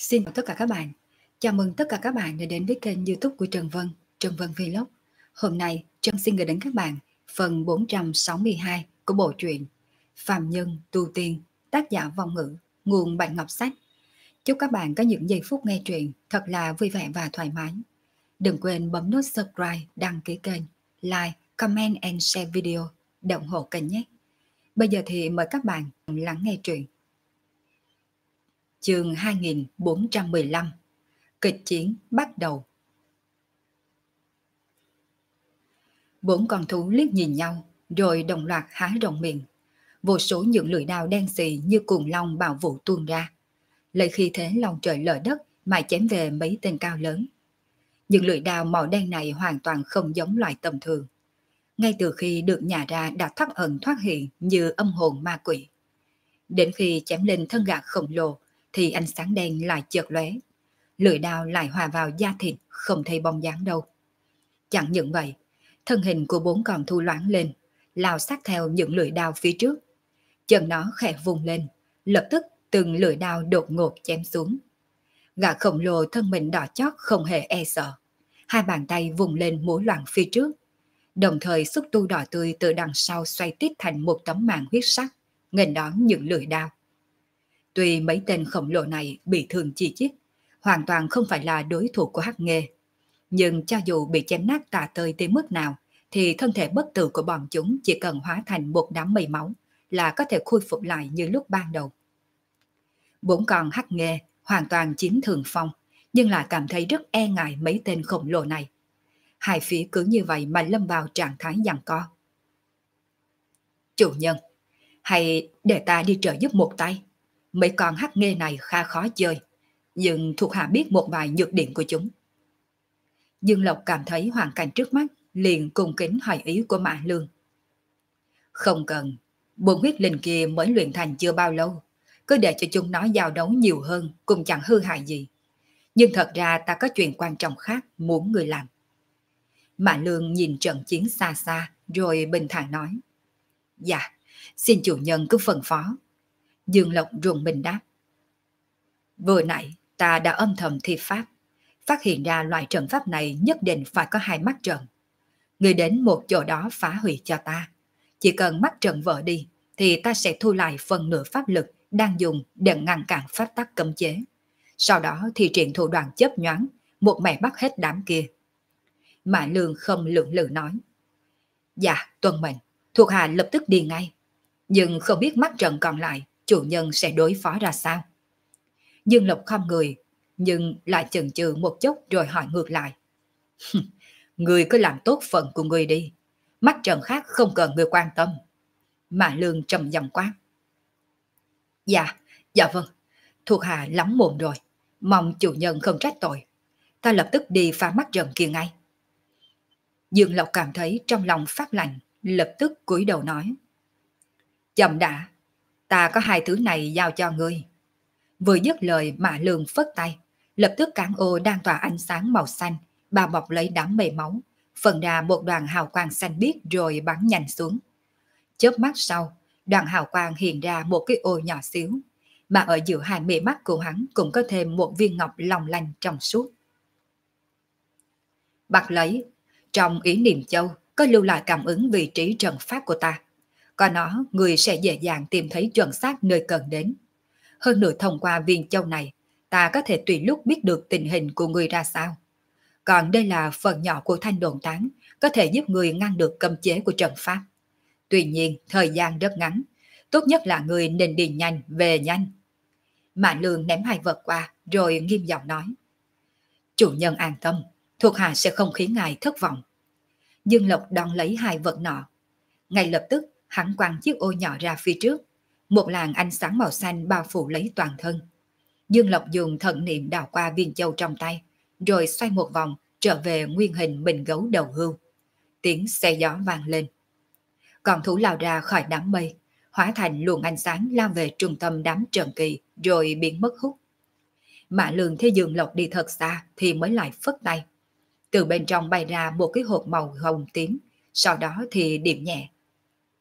Xin chào tất cả các bạn. Chào mừng tất cả các bạn đã đến với kênh YouTube của Trần Vân Vlog. Hôm nay, Trân xin gửi đến các bạn phần 462 của bộ truyện Phàm Nhân Tu Tiên, tác giả Vong Ngữ, nguồn Bạch Ngọc Sách. Chúc các bạn có những giây phút nghe truyện thật là vui vẻ và thoải mái. Đừng quên bấm nút subscribe, đăng ký kênh, like, comment and share video để ủng hộ kênh nhé. Bây giờ thì mời các bạn lắng nghe truyện. Chương 2415. Kịch chiến bắt đầu. Bốn con thú liếc nhìn nhau, rồi đồng loạt há rộng miệng. Vô số những lưỡi đao đen xì như cuồng long bạo vũ tuôn ra, lấy khí thế lòng trời lở đất mà chém về mấy tên cao lớn. Những lưỡi đao màu đen này hoàn toàn không giống loại tầm thường. Ngay từ khi được nhả ra đã thoát ẩn thoát hiện như âm hồn ma quỷ. Đến khi chém lên thân gã khổng lồ thì ánh sáng đen lại chợt lóe. Lưỡi đao lại hòa vào da thịt, không thấy bóng dáng đâu. Chẳng những vậy, thân hình của bốn con thú loáng lên, lao sát theo những lưỡi đao phía trước. Chân nó khẽ vùng lên, lập tức từng lưỡi đao đột ngột chém xuống. Gã khổng lồ thân mình đỏ chót không hề e sợ, hai bàn tay vùng lên múa loạn phía trước, đồng thời xúc tu đỏ tươi từ đằng sau xoay tít thành một tấm màn huyết sắc, nghênh đón những lưỡi đao. Tuy mấy tên khổng lồ này bị thương chi chít, hoàn toàn không phải là đối thủ của Hắc Nghê, nhưng cho dù bị chém nát tả tơi tới mức nào, thì thân thể bất tử của bọn chúng chỉ cần hóa thành một đám mây máu là có thể khôi phục lại như lúc ban đầu. Bốn con Hắc Nghê hoàn toàn chiếm thượng phong, nhưng lại cảm thấy rất e ngại mấy tên khổng lồ này. Hai phía cứ như vậy mà lâm vào trạng thái giằng co. Chủ nhân, hay để ta đi trợ giúp một tay. Mấy con Hắc Nghê này khá khó chơi, nhưng thuộc hạ biết một vài nhược điểm của chúng. Dương Lộc cảm thấy hoàn cảnh trước mắt, liền cung kính hỏi ý của Mã Lương. Không cần, bốn huyết linh kia mới luyện thành chưa bao lâu, cứ để cho chúng nó giao đấu nhiều hơn cũng chẳng hư hại gì. Nhưng thật ra ta có chuyện quan trọng khác muốn người làm. Mã Lương nhìn trận chiến xa xa rồi bình thản nói. Dạ, xin chủ nhân cứ phân phó. Dương Lộc rùng mình đáp. Vừa nãy ta đã âm thầm thi pháp, phát hiện ra loại trận pháp này nhất định phải có hai mắt trận. Người đến một chỗ đó phá hủy cho ta. Chỉ cần mắt trận vỡ đi thì ta sẽ thu lại phần nửa pháp lực đang dùng để ngăn cản pháp tắc cấm chế. Sau đó thì triển thủ đoạn chớp nhoáng, một mẻ bắt hết đám kia. Mã Lương không lưỡng lự nói. Dạ, tuân mệnh, thuộc hạ lập tức đi ngay. Nhưng không biết mắt trận còn lại, chủ nhân sẽ đối phó ra sao? Dương Lộc không người, nhưng lại chần chừ một chút rồi hỏi ngược lại. Người cứ làm tốt phần của người đi, mắt trận khác không cần người quan tâm. Mã Lương trầm giọng quát. Dạ, dạ vâng, thuộc hạ lắm mồm rồi, mong chủ nhân không trách tội. Ta lập tức đi phá mắt trận kia ngay. Dương Lộc cảm thấy trong lòng phát lạnh, lập tức cúi đầu nói. Chậm đã, ta có hai thứ này giao cho ngươi. Vừa dứt lời Mã Lương phất tay, lập tức cán ô đang tỏa ánh sáng màu xanh, bao bọc lấy đám mây máu, phần ra một đoàn hào quang xanh biếc rồi bắn nhanh xuống. Chớp mắt sau, đoàn hào quang hiện ra một cái ô nhỏ xíu, mà ở giữa hai mí mắt của hắn cũng có thêm một viên ngọc long lanh trong suốt. Bắt lấy, trong ý niệm châu có lưu lại cảm ứng vị trí trận pháp của ta. Có nó, người sẽ dễ dàng tìm thấy chuẩn xác nơi cần đến. Hơn nữa thông qua viên châu này, ta có thể tùy lúc biết được tình hình của người ra sao. Còn đây là phần nhỏ của thanh đồn tán, có thể giúp người ngăn được cấm chế của trận pháp. Tuy nhiên, thời gian rất ngắn, tốt nhất là người nên đi nhanh, về nhanh. Mã Lương ném hai vật qua, rồi nghiêm giọng nói. Chủ nhân an tâm, thuộc hạ sẽ không khiến ngài thất vọng. Dương Lộc đón lấy hai vật nọ. Ngay lập tức, hắn quăng chiếc ô nhỏ ra phía trước. Một làn ánh sáng màu xanh bao phủ lấy toàn thân. Dương Lộc dùng thần niệm đào qua viên châu trong tay, rồi xoay một vòng trở về nguyên hình mình gấu đầu hươu. Tiếng xe gió vang lên. Con thú lao ra khỏi đám mây, hóa thành luồng ánh sáng lao về trung tâm đám trận kỳ rồi biến mất hút. Mã Lương thấy Dương Lộc đi thật xa thì mới lại phất tay. Từ bên trong bay ra một cái hộp màu hồng tím, sau đó thì điểm nhẹ.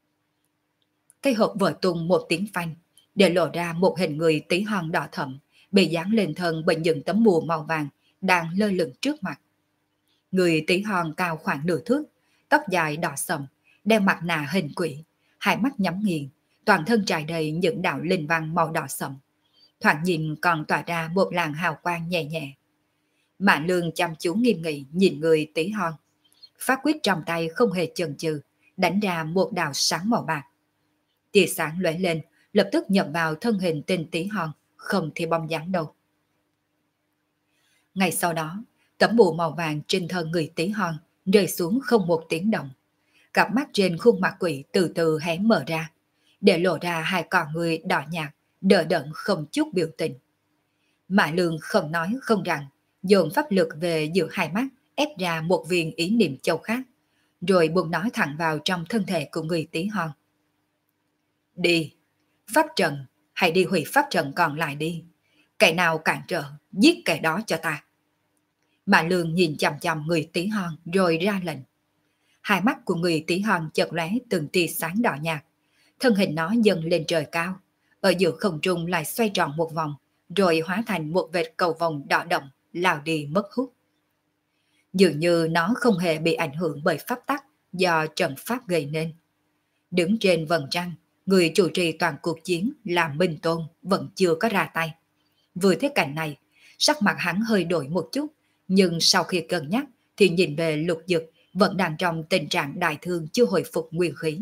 Cái hộp vỡ tung một tiếng phanh, để lộ ra một hình người tí hon đỏ thẫm, bị dán lên thân bởi những tấm bùa màu vàng đang lơ lửng trước mặt. Người tí hon cao khoảng nửa thước, tóc dài đỏ sậm, đeo mặt nạ hình quỷ, hai mắt nhắm nghiền, toàn thân trải đầy những đạo linh văn màu đỏ sậm. Thoạt nhìn còn tỏa ra một làn hào quang nhẹ nhẹ. Mã Lương chăm chú nghiêm nghị nhìn người tí hon. Pháp quyết trong tay không hề chần chừ, đánh ra một đạo sáng màu bạc. Tia sáng lóe lên, lập tức nhập vào thân hình tên tí hon, không thì bong dáng đâu. Ngay sau đó, tấm bùa màu vàng trên thân người tí hon rơi xuống không một tiếng động. Cặp mắt trên khuôn mặt quỷ từ từ hé mở ra, để lộ ra hai con người đỏ nhạt, đờ đẫn không chút biểu tình. Mã Lương không nói không rằng, dồn pháp lực về giữa hai mắt, ép ra một viên ý niệm châu khác, rồi buông nói thẳng vào trong thân thể của người tí hon. Đi, pháp trận, hãy đi hủy pháp trận còn lại đi. Kẻ nào cản trở, giết kẻ đó cho ta. Mã Lương nhìn chằm chằm người tí hon rồi ra lệnh. Hai mắt của người tí hon chợt lóe từng tia sáng đỏ nhạt. Thân hình nó dâng lên trời cao, ở giữa không trung lại xoay tròn một vòng, rồi hóa thành một vệt cầu vồng đỏ đậm, lao đi mất hút. Dường như nó không hề bị ảnh hưởng bởi pháp tắc do trận pháp gây nên. Đứng trên vầng trăng, người chủ trì toàn cuộc chiến là Minh Tôn vẫn chưa có ra tay. Vừa thấy cảnh này, sắc mặt hắn hơi đổi một chút, nhưng sau khi cân nhắc thì nhìn về Lục Dực vẫn đang trong tình trạng đại thương chưa hồi phục nguyên khí.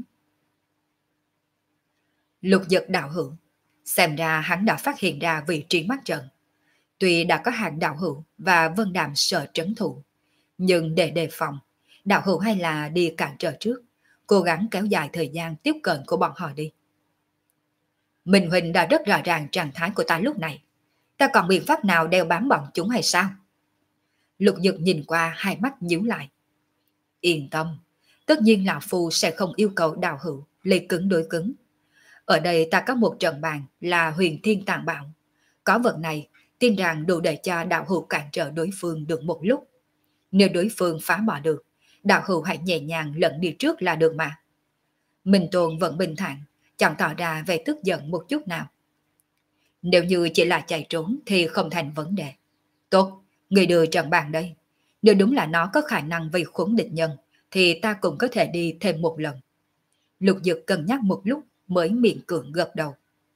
Lục Dực đạo hữu, xem ra hắn đã phát hiện ra vị trí mắt trận. Tuy đã có Hàng đạo hữu và Vân Đàm sợ trấn thủ, nhưng để đề phòng, đạo hữu hay là đi cản trở trước, cố gắng kéo dài thời gian tiếp cận của bọn họ đi. Minh Huỳnh đã rất rõ ràng trạng thái của ta lúc này, ta còn biện pháp nào đeo bám bọn chúng hay sao? Lục Dực nhìn qua hai mắt nhíu lại. Yên tâm, tất nhiên lão phu sẽ không yêu cầu đạo hữu lấy cứng đối cứng. Ở đây ta có một trận bàn là Huyền Thiên Tàng Bảo. Có vật này, tin rằng đủ để cho đạo hữu cản trở đối phương được một lúc. Nếu đối phương phá bỏ được, đạo hữu hãy nhẹ nhàng lẫn đi trước là được mà. Minh Tôn vẫn bình thản, chẳng tỏ ra vẻ tức giận một chút nào. Nếu như chỉ là chạy trốn thì không thành vấn đề. Tốt, người đưa trận bàn đây. Nếu đúng là nó có khả năng vây khốn địch nhân, thì ta cũng có thể đi thêm một lần. Lục Dực cân nhắc một lúc mới miệng cưỡng gật đầu.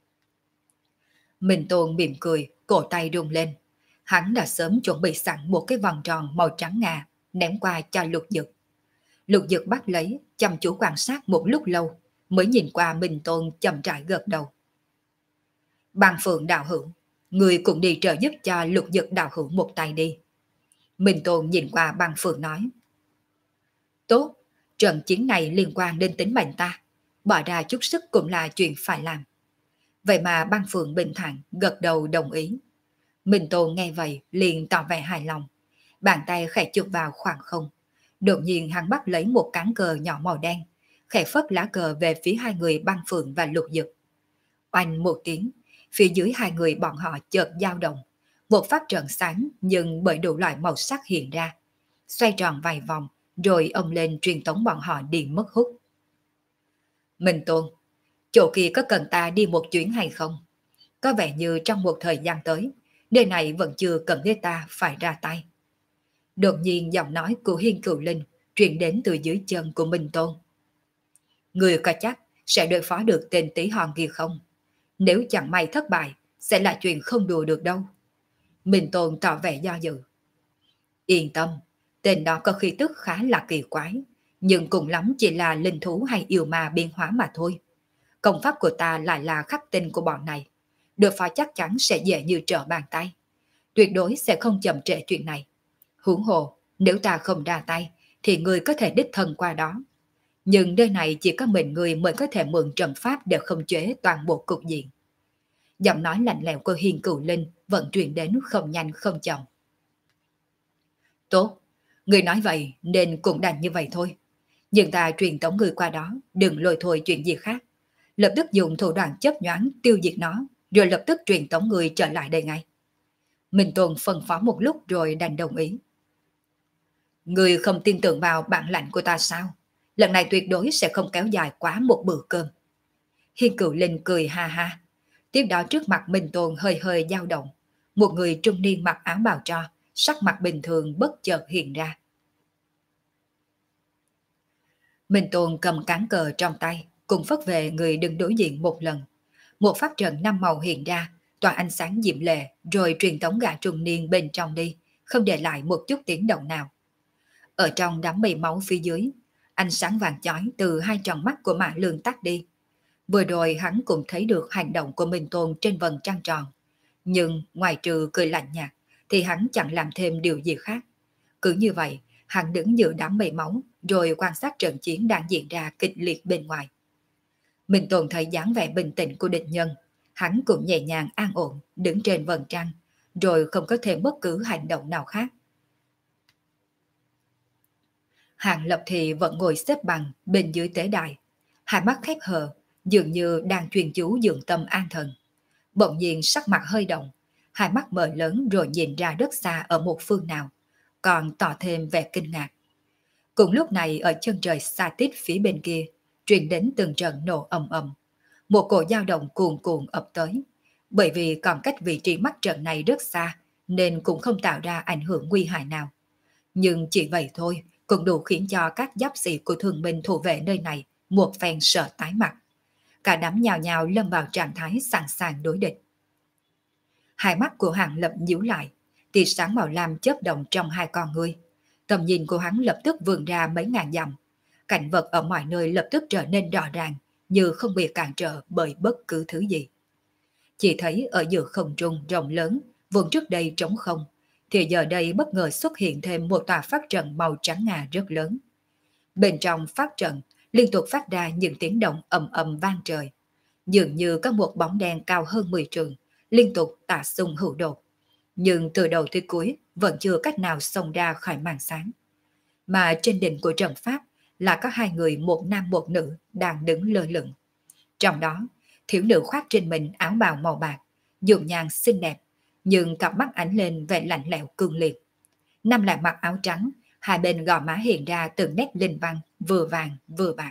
Minh Tôn mỉm cười, cổ tay rung lên. Hắn đã sớm chuẩn bị sẵn một cái vòng tròn màu trắng ngà, ném qua cho Lục Dực. Lục Dực bắt lấy, chăm chú quan sát một lúc lâu, mới nhìn qua Minh Tôn chậm rãi gật đầu. Băng Phượng đạo hữu, người cũng đi trợ giúp cho Lục Dực đạo hữu một tay đi. Minh Tôn nhìn qua Băng Phượng nói. Tốt, trận chiến này liên quan đến tính mệnh ta, bỏ ra chút sức cũng là chuyện phải làm. Vậy mà Băng Phượng bình thản gật đầu đồng ý. Minh Tôn nghe vậy liền tỏ vẻ hài lòng, bàn tay khẽ chụp vào khoảng không. Đột nhiên hắn bắt lấy một cán cờ nhỏ màu đen, khẽ phất lá cờ về phía hai người Băng Phượng và Lục Dực. Oanh một tiếng, phía dưới hai người bọn họ chợt dao động. Một phát trận sáng nhưng bởi đủ loại màu sắc hiện ra, xoay tròn vài vòng, rồi ông lên truyền tống bọn họ đi mất hút. Minh Tôn, chỗ kia có cần ta đi một chuyến hay không? Có vẻ như trong một thời gian tới, nơi này vẫn chưa cần đến ta phải ra tay. Đột nhiên giọng nói của Hiên Cửu Linh truyền đến từ dưới chân của Minh Tôn. Người có chắc sẽ đối phó được tên tí hon kia không? Nếu chẳng may thất bại, sẽ là chuyện không đùa được đâu. Minh Tôn tỏ vẻ do dự. Yên tâm, tên đó có khí tức khá là kỳ quái, nhưng cùng lắm chỉ là linh thú hay yêu ma biến hóa mà thôi. Công pháp của ta lại là khắc tinh của bọn này, đối phó chắc chắn sẽ dễ như trở bàn tay. Tuyệt đối sẽ không chậm trễ chuyện này. Huống hồ, nếu ta không ra tay, thì người có thể đích thân qua đó. Nhưng nơi này chỉ có mình người mới có thể mượn trận pháp để không chế toàn bộ cục diện. Giọng nói lạnh lẽo của Hiên Cửu Linh vẫn truyền đến không nhanh không chậm. Tốt, người nói vậy nên cũng đành như vậy thôi. Nhưng ta truyền tống người qua đó, đừng lôi thôi chuyện gì khác. Lập tức dùng thủ đoạn chớp nhoáng tiêu diệt nó, rồi lập tức truyền tống người trở lại đây ngay. Minh Tôn phân phó một lúc rồi đành đồng ý. Người không tin tưởng vào bản lãnh của ta sao? Lần này tuyệt đối sẽ không kéo dài quá một bữa cơm. Hiên Cửu Linh cười ha ha. Tiếp đó trước mặt Minh Tôn hơi hơi dao động. một người trung niên mặc áo bào tro, sắc mặt bình thường bất chợt hiện ra. Minh Tôn cầm cán cờ trong tay, cùng phất về người đứng đối diện một lần. Một pháp trận năm màu hiện ra, tỏa ánh sáng diệm lệ, rồi truyền tống gã trung niên bên trong đi, không để lại một chút tiếng động nào. Ở trong đám mây máu phía dưới, ánh sáng vàng chói từ hai tròng mắt của Mã Lương tắt đi. Vừa rồi hắn cũng thấy được hành động của Minh Tôn trên vầng trăng tròn. Nhưng ngoài trừ cười lạnh nhạt, thì hắn chẳng làm thêm điều gì khác. Cứ như vậy, hắn đứng giữa đám mây máu, rồi quan sát trận chiến đang diễn ra kịch liệt bên ngoài. Minh Tôn thấy dáng vẻ bình tĩnh của địch nhân, hắn cũng nhẹ nhàng an ổn, đứng trên vầng trăng, rồi không có thêm bất cứ hành động nào khác. Hàng Lập thì vẫn ngồi xếp bằng bên dưới tế đài, hai mắt khép hờ, dường như đang chuyên chú dưỡng tâm an thần. Bỗng nhiên sắc mặt hơi động, hai mắt mở lớn rồi nhìn ra rất xa ở một phương nào, còn tỏ thêm vẻ kinh ngạc. Cùng lúc này ở chân trời xa tít phía bên kia, truyền đến từng trận nổ ầm ầm. Một cỗ dao động cuồn cuộn ập tới. Bởi vì còn cách vị trí mắt trận này rất xa, nên cũng không tạo ra ảnh hưởng nguy hại nào. Nhưng chỉ vậy thôi, cũng đủ khiến cho các giáp sĩ của thường minh thủ vệ nơi này một phen sợ tái mặt. Cả đám nhào nhào lâm vào trạng thái sẵn sàng đối địch. Hai mắt của Hàng Lập nhíu lại, tia sáng màu lam chớp động trong hai con ngươi. Tầm nhìn của hắn lập tức vươn ra mấy ngàn dặm. Cảnh vật ở mọi nơi lập tức trở nên rõ ràng, như không bị cản trở bởi bất cứ thứ gì. Chỉ thấy ở giữa không trung rộng lớn, vốn trước đây trống không, thì giờ đây bất ngờ xuất hiện thêm một tòa pháp trận màu trắng ngà rất lớn. Bên trong pháp trận liên tục phát ra những tiếng động ầm ầm vang trời, dường như có một bóng đen cao hơn 10 trượng, liên tục tả xung hữu đột. Nhưng từ đầu tới cuối vẫn chưa cách nào xông ra khỏi màn sáng. Mà trên đỉnh của trận pháp là có hai người, một nam một nữ đang đứng lơ lửng. Trong đó, thiếu nữ khoác trên mình áo bào màu bạc, dùng nhan xinh đẹp, nhưng cặp mắt ánh lên vẻ lạnh lẽo cương liệt. Nam lại mặc áo trắng, hai bên gò má hiện ra từng nét linh văn, vừa vàng vừa bạc.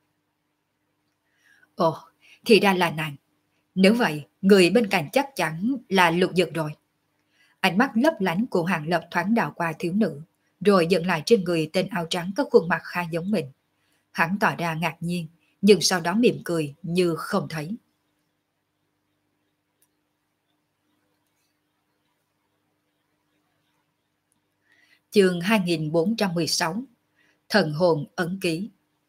Ồ, thì ra là nàng. Nếu vậy, người bên cạnh chắc chắn là Lục Dực rồi. Ánh mắt lấp lánh của Hàng Lập thoáng đảo qua thiếu nữ, rồi dừng lại trên người tên áo trắng có khuôn mặt khá giống mình. Hắn tỏ ra ngạc nhiên, nhưng sau đó mỉm cười như không thấy. Chương 2416 Thần hồn ấn ký.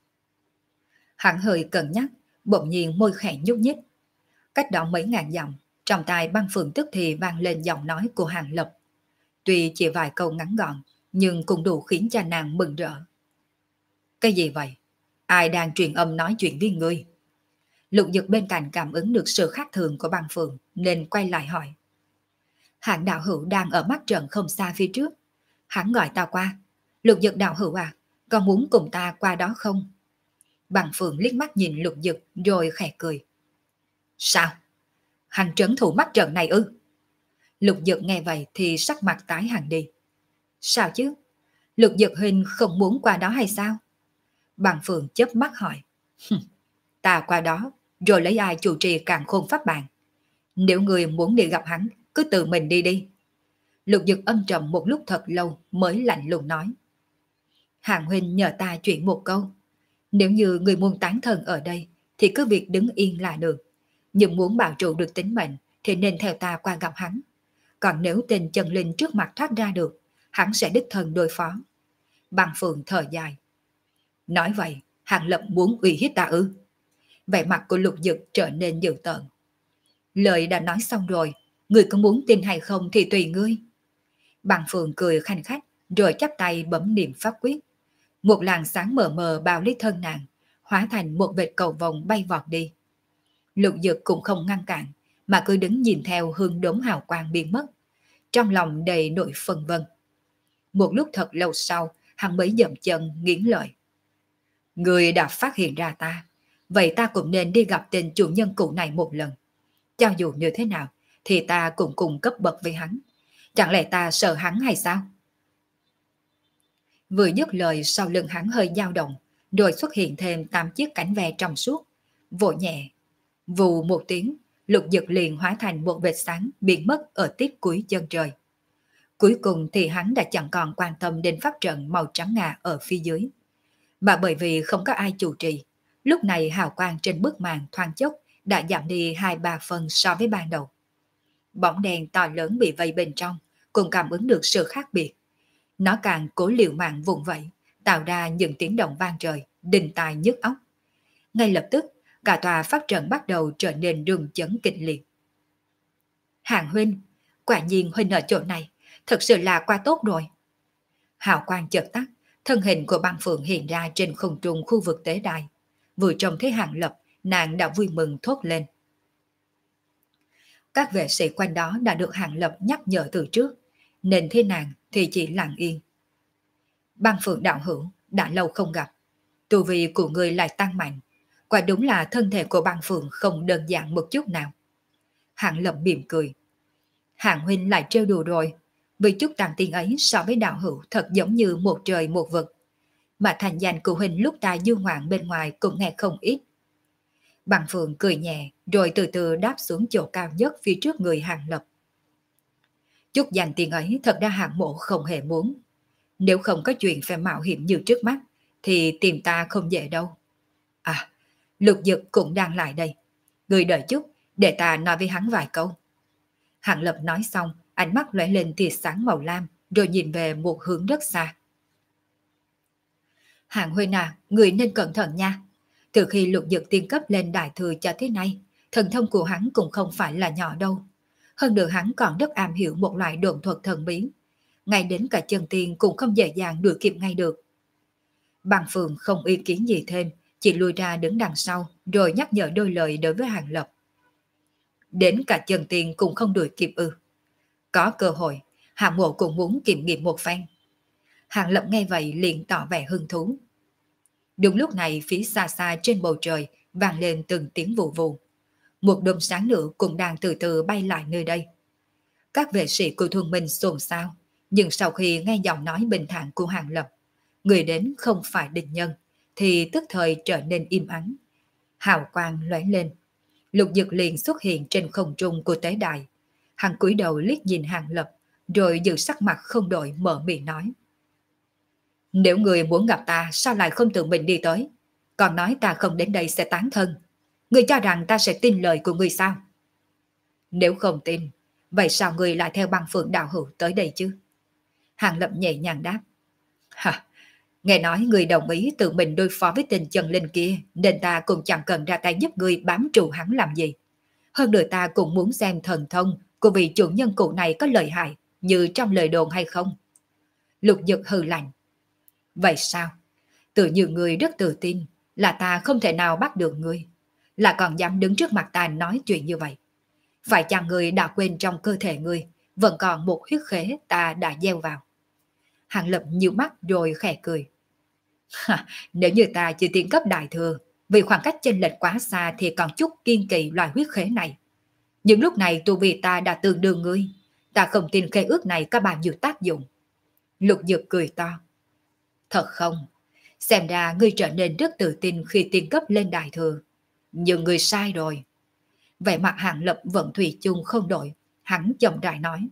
Hắn hơi cân nhắc, bỗng nhiên môi khẽ nhúc nhích. Cách đó mấy ngàn dặm, trong tai băng phượng tức thì vang lên giọng nói của Hàng Lập. Tuy chỉ vài câu ngắn gọn, nhưng cũng đủ khiến cho nàng mừng rỡ. Cái gì vậy? Ai đang truyền âm nói chuyện với ngươi? Lục Dực bên cạnh cảm ứng được sự khác thường của băng phượng, nên quay lại hỏi. Hạng đạo hữu đang ở mắt trận không xa phía trước. Hắn gọi ta qua. Lục Dực đạo hữu à, có muốn cùng ta qua đó không? Băng phượng liếc mắt nhìn Lục Dực rồi khẽ cười. Sao? Hắn trấn thủ mắt trận này ư? Lục Dực nghe vậy thì sắc mặt tái hẳn đi. Sao chứ? Lục Dực huynh không muốn qua đó hay sao? Băng phượng chớp mắt hỏi. Ta qua đó, rồi lấy ai chủ trì càn khôn pháp bàn. Nếu người muốn đi gặp hắn, cứ tự mình đi đi. Lục Dực âm trầm một lúc thật lâu mới lạnh lùng nói. Hàng huynh nhờ ta chuyện một câu. Nếu như người muốn tán thần ở đây, thì cứ việc đứng yên là được. Nhưng muốn bảo trụ được tính mệnh, thì nên theo ta qua gặp hắn. Còn nếu tên chân linh trước mặt thoát ra được, hắn sẽ đích thân đối phó. Băng phượng thở dài. Nói vậy, Hàng Lập muốn uy hiếp ta ư? Vẻ mặt của Lục Dực trở nên dữ tợn. Lời đã nói xong rồi, người có muốn tin hay không thì tùy ngươi. Băng phượng cười khanh khách, rồi chắp tay bấm niệm pháp quyết. Một làn sáng mờ mờ bao lấy thân nàng, hóa thành một vệt cầu vồng bay vọt đi. Lục Dực cũng không ngăn cản, mà cứ đứng nhìn theo hương đốm hào quang biến mất. Trong lòng đầy nỗi phân vân. Một lúc thật lâu sau, hắn mới dậm chân nghiến lợi. Người đã phát hiện ra ta, vậy ta cũng nên đi gặp tên chủ nhân cũ này một lần. Cho dù như thế nào, thì ta cũng cùng cấp bậc với hắn. Chẳng lẽ ta sợ hắn hay sao? Vừa dứt lời, sau lưng hắn hơi dao động, rồi xuất hiện thêm 8 chiếc cánh ve trong suốt. Vỗ nhẹ, vù một tiếng, Lục Dực liền hóa thành một vệt sáng biến mất ở tiếp cuối chân trời. Cuối cùng thì hắn đã chẳng còn quan tâm đến pháp trận màu trắng ngà ở phía dưới. Mà bởi vì không có ai chủ trì, lúc này hào quang trên bức màn thoáng chốc đã giảm đi 2-3 phần so với ban đầu. Bóng đèn to lớn bị vây bên trong, cũng cảm ứng được sự khác biệt. Nó càng cố liều mạng vùng vẫy, tạo ra những tiếng động vang trời, đinh tai nhức óc. Ngay lập tức, cả tòa pháp trận bắt đầu trở nên rung chấn kịch liệt. Hàng huynh, quả nhiên huynh ở chỗ này, thật sự là quá tốt rồi. Hào quang chợt tắt, thân hình của băng phượng hiện ra trên không trung khu vực tế đài. Vừa trông thấy Hàng Lập, nàng đã vui mừng thốt lên. Các vệ sĩ quanh đó đã được Hàng Lập nhắc nhở từ trước, nên thế nàng thì chỉ lặng yên. Băng phượng đạo hữu, đã lâu không gặp, tu vi của người lại tăng mạnh, quả đúng là thân thể của băng phượng không đơn giản một chút nào. Hàng Lập mỉm cười. Hàng huynh lại trêu đùa rồi, vì chút tăng tiên ấy so với đạo hữu thật giống như một trời một vực. Mà thành danh của huynh lúc ta du ngoạn bên ngoài cũng nghe không ít. Băng phượng cười nhẹ rồi từ từ đáp xuống chỗ cao nhất phía trước người Hàng Lập. Chút danh tiên ấy thật ra Hàng mộ không hề muốn. Nếu không có chuyện phải mạo hiểm như trước mắt thì tìm ta không dễ đâu. À, Lục Dực cũng đang lại đây. Người đợi chút để ta nói với hắn vài câu. Hàng Lập nói xong, ánh mắt lóe lên tia sáng màu lam rồi nhìn về một hướng rất xa. Hàng huynh à, người nên cẩn thận nha. Từ khi Lục Dực tiên cấp lên đại thừa cho thế này, thần thông của hắn cũng không phải là nhỏ đâu. Hơn nữa hắn còn rất am hiểu một loại độn thuật thần bí. Ngay đến cả chân tiên cũng không dễ dàng đuổi kịp ngay được. Bằng Phượng không ý kiến gì thêm, chỉ lùi ra đứng đằng sau rồi nhắc nhở đôi lời đối với Hàng Lập. Đến cả chân tiên cũng không đuổi kịp ư? Có cơ hội, Hàng mộ cũng muốn kiểm nghiệm một phen. Hàng Lập nghe vậy liền tỏ vẻ hứng thú. Đúng lúc này phía xa xa trên bầu trời vang lên từng tiếng vù vù. Một đốm sáng nữa cũng đang từ từ bay lại nơi đây. Các vệ sĩ của Thuần Minh xôn xao, nhưng sau khi nghe giọng nói bình thản của Hàng Lập, người đến không phải địch nhân, thì tức thời trở nên im ắng. Hào quang lóe lên, Lục Dực liền xuất hiện trên không trung của tế đài. Hắn cúi đầu liếc nhìn Hàng Lập, rồi giữ sắc mặt không đổi mở miệng nói. Nếu người muốn gặp ta sao lại không tự mình đi tới? Còn nói ta không đến đây sẽ tán thân. Người cho rằng ta sẽ tin lời của người sao? Nếu không tin, vậy sao người lại theo băng phượng đạo hữu tới đây chứ? Hàng Lập nhẹ nhàng đáp. Hả? Nghe nói người đồng ý tự mình đối phó với tên Trần Linh kia, nên ta cũng chẳng cần ra tay giúp người bám trụ hắn làm gì. Hơn nữa ta cũng muốn xem thần thông của vị chủ nhân cụ này có lợi hại như trong lời đồn hay không. Lục Dực hừ lạnh. Vậy sao? Tự như người rất tự tin là ta không thể nào bắt được ngươi, là còn dám đứng trước mặt ta nói chuyện như vậy. Phải chăng người đã quên trong cơ thể ngươi vẫn còn một huyết khế ta đã gieo vào? Hàng Lập nhíu mắt rồi khẽ cười. Nếu như ta chưa tiến cấp đại thừa, vì khoảng cách chênh lệch quá xa thì còn chút kiên kỵ loại huyết khế này. Nhưng lúc này tu vi ta đã tương đương ngươi, ta không tin khế ước này có bao nhiêu tác dụng. Lục Dực cười to. Thật không? Xem ra ngươi trở nên rất tự tin khi tiến cấp lên đại thừa. Nhưng ngươi sai rồi. Vẻ mặt Hàng Lập vẫn thủy chung không đổi, hắn chậm rãi nói.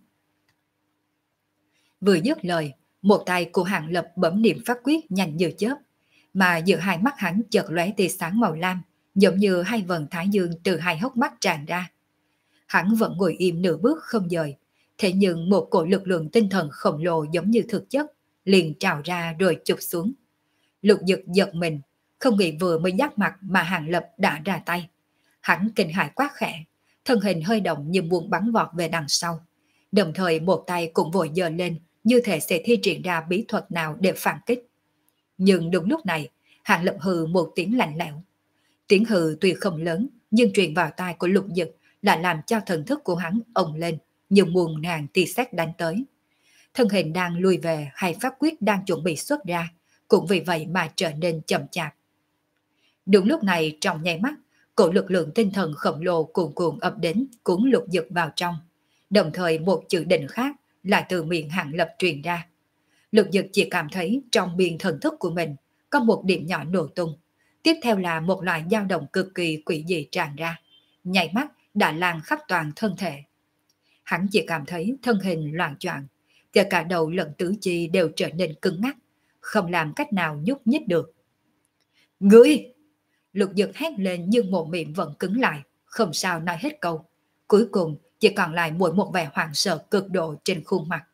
Vừa dứt lời, một tay của Hàng Lập bấm niệm pháp quyết nhanh như chớp, mà giữa hai mắt hắn chợt lóe tia sáng màu lam, giống như hai vầng thái dương từ hai hốc mắt tràn ra. Hắn vẫn ngồi im nửa bước không dời, thế nhưng một cổ lực lượng tinh thần khổng lồ giống như thực chất liền trào ra rồi chụp xuống. Lục Dực giật mình, không nghĩ vừa mới giáp mặt mà Hàng Lập đã ra tay. Hắn kinh hãi quát khẽ, thân hình hơi động như muốn bắn vọt về đằng sau. Đồng thời một tay cũng vội giơ lên, như thể sẽ thi triển ra bí thuật nào để phản kích. Nhưng đúng lúc này, Hàng Lập hừ một tiếng lạnh lẽo. Tiếng hừ tuy không lớn, nhưng truyền vào tai của Lục Dực đã làm cho thần thức của hắn ồng lên, như muôn ngàn tia sét đánh tới. Thân hình đang lùi về, hay pháp quyết đang chuẩn bị xuất ra, cũng vì vậy mà trở nên chậm chạp. Đúng lúc này trong nháy mắt, cổ lực lượng tinh thần khổng lồ cuồn cuộn ập đến cuốn Lục Dực vào trong. Đồng thời một chữ định khác lại từ miệng Hàng Lập truyền ra. Lục Dực chỉ cảm thấy trong biên thần thức của mình có một điểm nhỏ nổ tung. Tiếp theo là một loại dao động cực kỳ quỷ dị tràn ra. Nhảy mắt đã lan khắp toàn thân thể. Hắn chỉ cảm thấy thân hình loạng choạng, kể cả đầu lẫn tứ chi đều trở nên cứng ngắc, không làm cách nào nhúc nhích được. Ngươi! Lục Dực hét lên nhưng một miệng vẫn cứng lại, không sao nói hết câu. Cuối cùng chỉ còn lại mỗi một vẻ hoảng sợ cực độ trên khuôn mặt.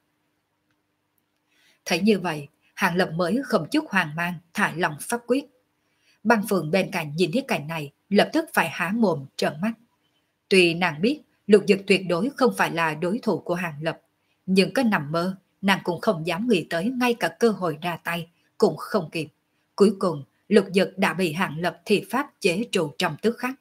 Thấy như vậy, Hàng Lập mới không chút hoang mang thả lòng pháp quyết. Băng Phượng bên cạnh nhìn thấy cảnh này, lập tức phải há mồm trợn mắt. Tuy nàng biết Lục Dực tuyệt đối không phải là đối thủ của Hàng Lập, nhưng có nằm mơ, nàng cũng không dám nghĩ tới ngay cả cơ hội ra tay cũng không kịp. Cuối cùng, Lục Dực đã bị Hàng Lập thi pháp chế trụ trong tức khắc.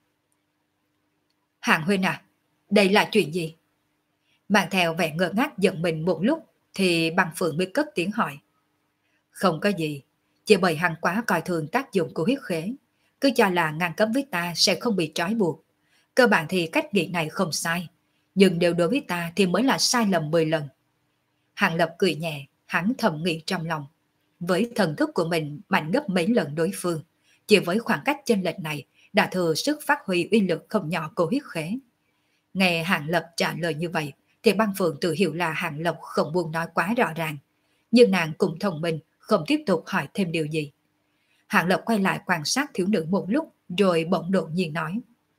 Hàng huynh à, đây là chuyện gì? Mang theo vẻ ngơ ngác giận mình một lúc, thì Băng Phượng mới cất tiếng hỏi. Không có gì, chỉ bởi hắn quá coi thường tác dụng của huyết khế, cứ cho là ngang cấp với ta sẽ không bị trói buộc. Cơ bản thì cách nghĩ này không sai, nhưng đều đối với ta thì mới là sai lầm 10 lần. Hàng Lập cười nhẹ, hắn thầm nghĩ trong lòng. Với thần thức của mình mạnh gấp mấy lần đối phương, chỉ với khoảng cách chênh lệch này đã thừa sức phát huy uy lực không nhỏ của huyết khế. Nghe Hàng Lập trả lời như vậy, thì Băng Phượng tự hiểu là Hàng Lập không buông nói quá rõ ràng. Nhưng nàng cũng thông minh, không tiếp tục hỏi thêm điều gì. Hàng Lập quay lại quan sát thiếu nữ một lúc, rồi bỗng đột nhiên nói.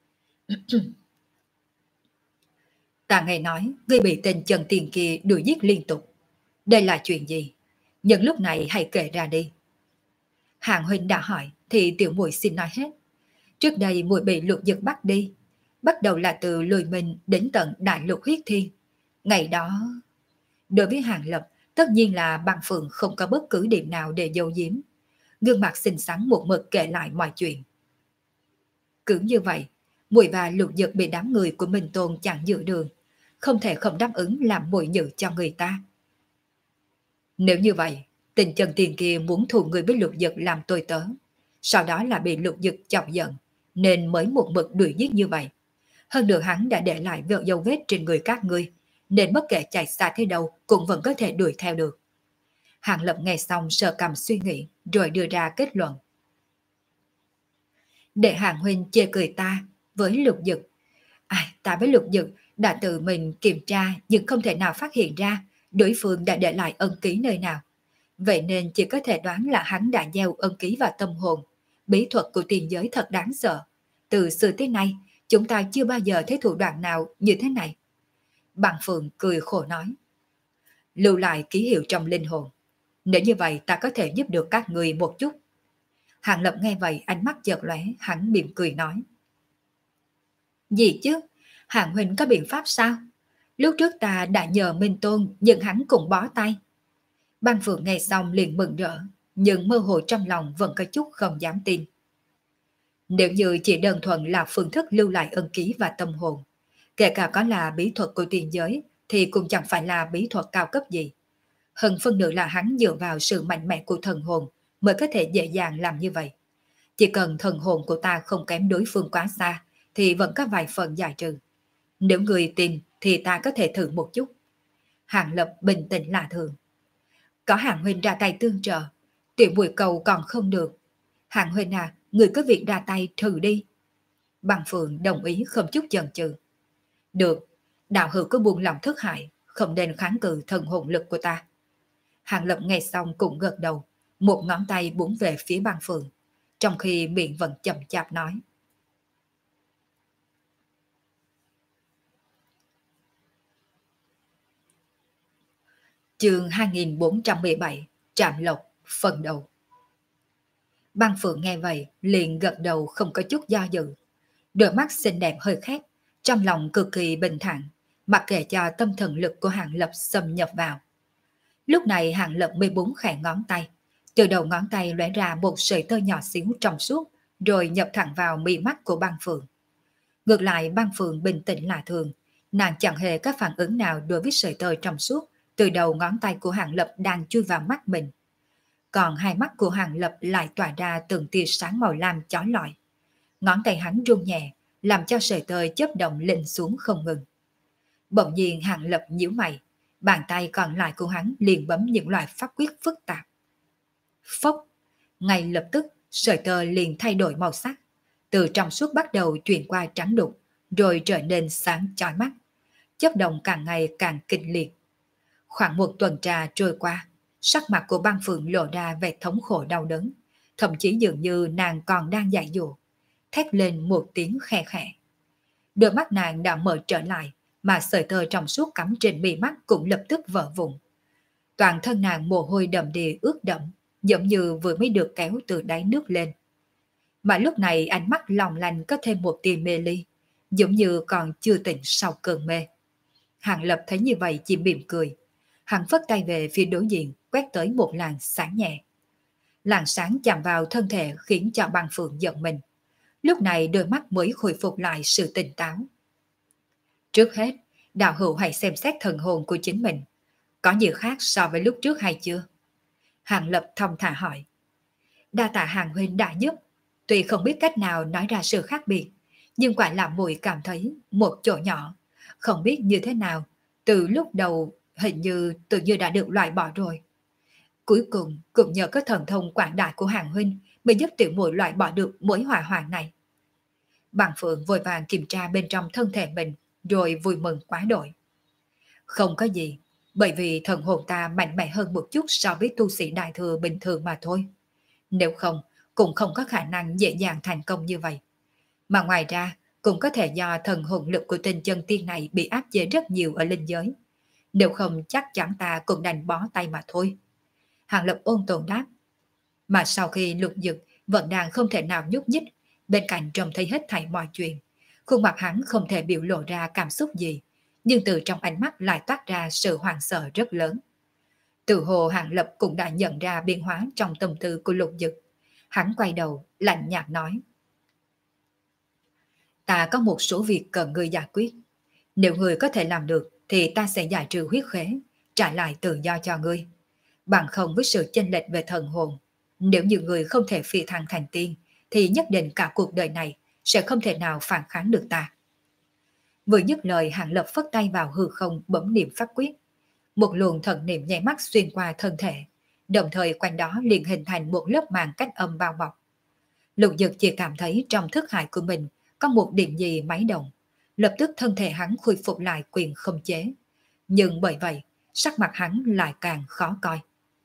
Ta nghe nói, ngươi bị tên Trần Tiền kia đuổi giết liên tục. Đây là chuyện gì? Nhân lúc này hãy kể ra đi. Hàng huynh đã hỏi, thì tiểu muội xin nói hết. Trước đây muội bị Lục Dực bắt đi. Bắt đầu là từ Lôi Minh đến tận Đại Lục Huyết Thiên. Ngày đó... Đối với Hàng Lập, tất nhiên là Băng Phượng không có bất cứ điểm nào để giấu giếm. Gương mặt xinh xắn một mực kể lại mọi chuyện. Cứ như vậy, muội và Lục Dực bị đám người của Minh Tôn chặn giữa đường, không thể không đáp ứng làm muội nhự cho người ta. Nếu như vậy, tình Trần Tiền kia muốn thù người với Lục Dực làm tôi tớ, sau đó là bị Lục Dực chọc giận, nên mới một mực đuổi giết như vậy. Hơn nữa hắn đã để lại vết dấu vết trên người các ngươi, nên bất kể chạy xa thế đâu cũng vẫn có thể đuổi theo được. Hàng Lập nghe xong sờ cằm suy nghĩ, rồi đưa ra kết luận. Để Hàng huynh chê cười ta với Lục Dực. Ta với Lục Dực đã tự mình kiểm tra nhưng không thể nào phát hiện ra đối phương đã để lại ân ký nơi nào. Vậy nên chỉ có thể đoán là hắn đã gieo ân ký vào tâm hồn. Bí thuật của tiền giới thật đáng sợ. Từ xưa tới nay, chúng ta chưa bao giờ thấy thủ đoạn nào như thế này. Bằng Phượng cười khổ nói. Lưu lại ký hiệu trong linh hồn. Nếu như vậy ta có thể giúp được các người một chút. Hàng Lập nghe vậy ánh mắt chợt lóe, hắn mỉm cười nói. Gì chứ? Hàng huynh có biện pháp sao? Lúc trước ta đã nhờ Minh Tôn nhưng hắn cũng bó tay. Băng Phượng nghe xong liền mừng rỡ, nhưng mơ hồ trong lòng vẫn có chút không dám tin. Nếu như chỉ đơn thuần là phương thức lưu lại ân ký và tâm hồn, kể cả có là bí thuật của tiền giới thì cũng chẳng phải là bí thuật cao cấp gì. Hơn phân nửa là hắn dựa vào sự mạnh mẽ của thần hồn mới có thể dễ dàng làm như vậy. Chỉ cần thần hồn của ta không kém đối phương quá xa thì vẫn có vài phần giải trừ. Nếu người tin thì ta có thể thử một chút. Hàng Lập bình tĩnh lạ thường. Có Hàng huynh ra tay tương trợ, tiểu muội cầu còn không được. Hàng huynh à, người có việc ra tay thử đi. Bằng Phượng đồng ý không chút chần chừ. Được, đạo hữu có buông lòng thất hại, không nên kháng cự thần hồn lực của ta. Hàng Lập nghe xong cũng gật đầu, một ngón tay búng về phía Băng Phượng, trong khi miệng vẫn chậm chạp nói. Chương 2417, Trạm Lộc, phần đầu. Băng Phượng nghe vậy, liền gật đầu không có chút do dự. Đôi mắt xinh đẹp hơi khép, trong lòng cực kỳ bình thản, mặc kệ cho tâm thần lực của Hàng Lập xâm nhập vào. Lúc này Hàng Lập mới búng khẽ ngón tay, từ đầu ngón tay lóe ra một sợi tơ nhỏ xíu trong suốt, rồi nhập thẳng vào mi mắt của Băng Phượng. Ngược lại Băng Phượng bình tĩnh lạ thường, nàng chẳng hề có phản ứng nào đối với sợi tơ trong suốt từ đầu ngón tay của Hàng Lập đang chui vào mắt mình. Còn hai mắt của Hàng Lập lại tỏa ra từng tia sáng màu lam chói lọi. Ngón tay hắn rung nhẹ, làm cho sợi tơ chớp động lên xuống không ngừng. Bỗng nhiên Hàng Lập nhíu mày, bàn tay còn lại của hắn liền bấm những loại pháp quyết phức tạp. Phốc, ngay lập tức sợi tơ liền thay đổi màu sắc, từ trong suốt bắt đầu chuyển qua trắng đục, rồi trở nên sáng chói mắt, chớp động càng ngày càng kịch liệt. Khoảng một tuần trà trôi qua, sắc mặt của băng phượng lộ ra vẻ thống khổ đau đớn, thậm chí dường như nàng còn đang dại dụ, thét lên một tiếng khe khẽ. Đôi mắt nàng đã mở trở lại, mà sợi tơ trong suốt cắm trên mi mắt cũng lập tức vỡ vụn. Toàn thân nàng mồ hôi đầm đìa ướt đẫm, giống như vừa mới được kéo từ đáy nước lên. Mà lúc này ánh mắt long lanh có thêm một tia mê ly, giống như còn chưa tỉnh sau cơn mê. Hàng Lập thấy như vậy chỉ mỉm cười. Hắn phất tay về phía đối diện, quét tới một làn sáng nhẹ. Làn sáng chạm vào thân thể khiến cho băng phượng giận mình. Lúc này đôi mắt mới khôi phục lại sự tỉnh táo. Trước hết, đạo hữu hãy xem xét thần hồn của chính mình. Có gì khác so với lúc trước hay chưa? Hàng Lập thong thả hỏi. Đa tạ Hàng huynh đã giúp. Tuy không biết cách nào nói ra sự khác biệt, nhưng quả là muội cảm thấy một chỗ nhỏ, không biết như thế nào, từ lúc đầu hình như tự như đã được loại bỏ rồi. Cuối cùng cũng nhờ có thần thông quảng đại của Hàng huynh mới giúp tiểu muội loại bỏ được mối hỏa hoạn này. Bằng Phượng vội vàng kiểm tra bên trong thân thể mình, rồi vui mừng quá đổi. Không có gì, bởi vì thần hồn ta mạnh mẽ hơn một chút so với tu sĩ đại thừa bình thường mà thôi. Nếu không, cũng không có khả năng dễ dàng thành công như vậy. Mà ngoài ra, cũng có thể do thần hồn lực của tên chân tiên này bị áp chế rất nhiều ở linh giới. Nếu không chắc chắn ta cũng đành bó tay mà thôi. Hàng Lập ôn tồn đáp. Mà sau khi Lục Dực vẫn đang không thể nào nhúc nhích, bên cạnh trông thấy hết thảy mọi chuyện. Khuôn mặt hắn không thể biểu lộ ra cảm xúc gì, nhưng từ trong ánh mắt lại toát ra sự hoảng sợ rất lớn. Từ hồ Hàng Lập cũng đã nhận ra biến hóa trong tâm tư của Lục Dực. Hắn quay đầu, lạnh nhạt nói. Ta có một số việc cần ngươi giải quyết. Nếu ngươi có thể làm được, thì ta sẽ giải trừ huyết khế, trả lại tự do cho ngươi. Bằng không với sự chênh lệch về thần hồn, nếu như ngươi không thể phi thăng thành tiên, thì nhất định cả cuộc đời này sẽ không thể nào phản kháng được ta. Vừa dứt lời, Hàng Lập phất tay vào hư không bấm niệm pháp quyết. Một luồng thần niệm nháy mắt xuyên qua thân thể, đồng thời quanh đó liền hình thành một lớp màn cách âm bao bọc. Lục Dực chỉ cảm thấy trong thức hải của mình có một điểm gì máy động, lập tức thân thể hắn khôi phục lại quyền không chế. Nhưng bởi vậy, sắc mặt hắn lại càng khó coi.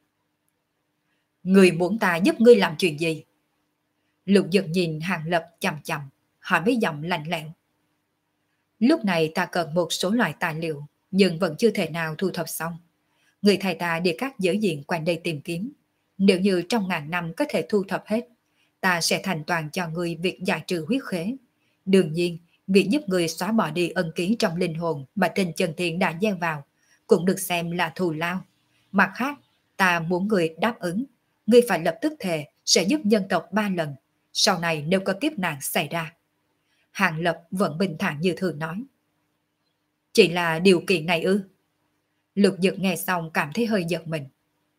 Người muốn ta giúp ngươi làm chuyện gì? Lục Dực nhìn Hàng Lập chằm chằm, hỏi với giọng lạnh lẽo. Lúc này ta cần một số loại tài liệu, nhưng vẫn chưa thể nào thu thập xong. Người thầy ta đi các giới diện quanh đây tìm kiếm. Nếu như trong ngàn năm có thể thu thập hết, ta sẽ thành toàn cho người việc giải trừ huyết khế. Đương nhiên, việc giúp người xóa bỏ đi ân ký trong linh hồn mà tên Trần Thiện đã gieo vào, cũng được xem là thù lao. Mặt khác, ta muốn người đáp ứng, người phải lập tức thề sẽ giúp nhân tộc 3 lần, sau này nếu có kiếp nạn xảy ra. Hàng Lập vẫn bình thản như thường nói. Chỉ là điều kiện này ư? Lục Dực nghe xong cảm thấy hơi giật mình.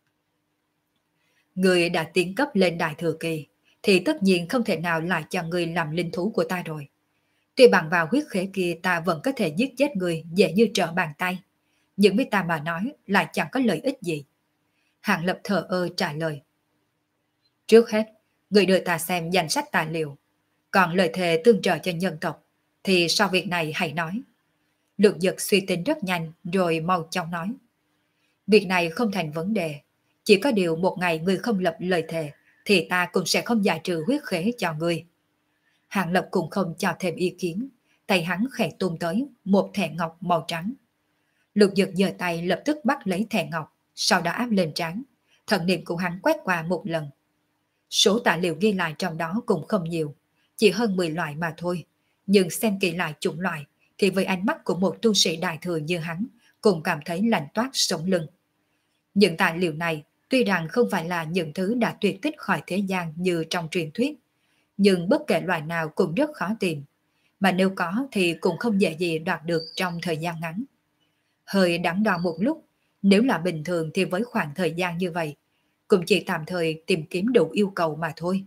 Người đã tiến cấp lên đại thừa kỳ, thì tất nhiên không thể nào lại cho người làm linh thú của ta rồi. Tuy bằng vào huyết khế kia ta vẫn có thể giết chết người dễ như trở bàn tay, nhưng với ta mà nói lại chẳng có lợi ích gì. Hàng Lập thờ ơ trả lời. Trước hết, người đưa ta xem danh sách tài liệu, còn lời thề tương trợ cho nhân tộc, thì sau việc này hãy nói. Lục Dực suy tính rất nhanh rồi mau chóng nói. Việc này không thành vấn đề, chỉ có điều một ngày người không lập lời thề, thì ta cũng sẽ không giải trừ huyết khế cho người. Hàng Lập cũng không cho thêm ý kiến, tay hắn khẽ tung tới một thẻ ngọc màu trắng. Lục Dực giơ tay lập tức bắt lấy thẻ ngọc, sau đó áp lên trán. Thần niệm của hắn quét qua một lần. Số tài liệu ghi lại trong đó cũng không nhiều, chỉ hơn 10 loại mà thôi. Nhưng xem kỹ lại chủng loại, thì với ánh mắt của một tu sĩ đại thừa như hắn, cũng cảm thấy lạnh toát sống lưng. Những tài liệu này tuy rằng không phải là những thứ đã tuyệt tích khỏi thế gian như trong truyền thuyết, nhưng bất kể loại nào cũng rất khó tìm, mà nếu có thì cũng không dễ gì đoạt được trong thời gian ngắn. Hơi đắn đo một lúc, nếu là bình thường thì với khoảng thời gian như vậy, cũng chỉ tạm thời tìm kiếm đủ yêu cầu mà thôi.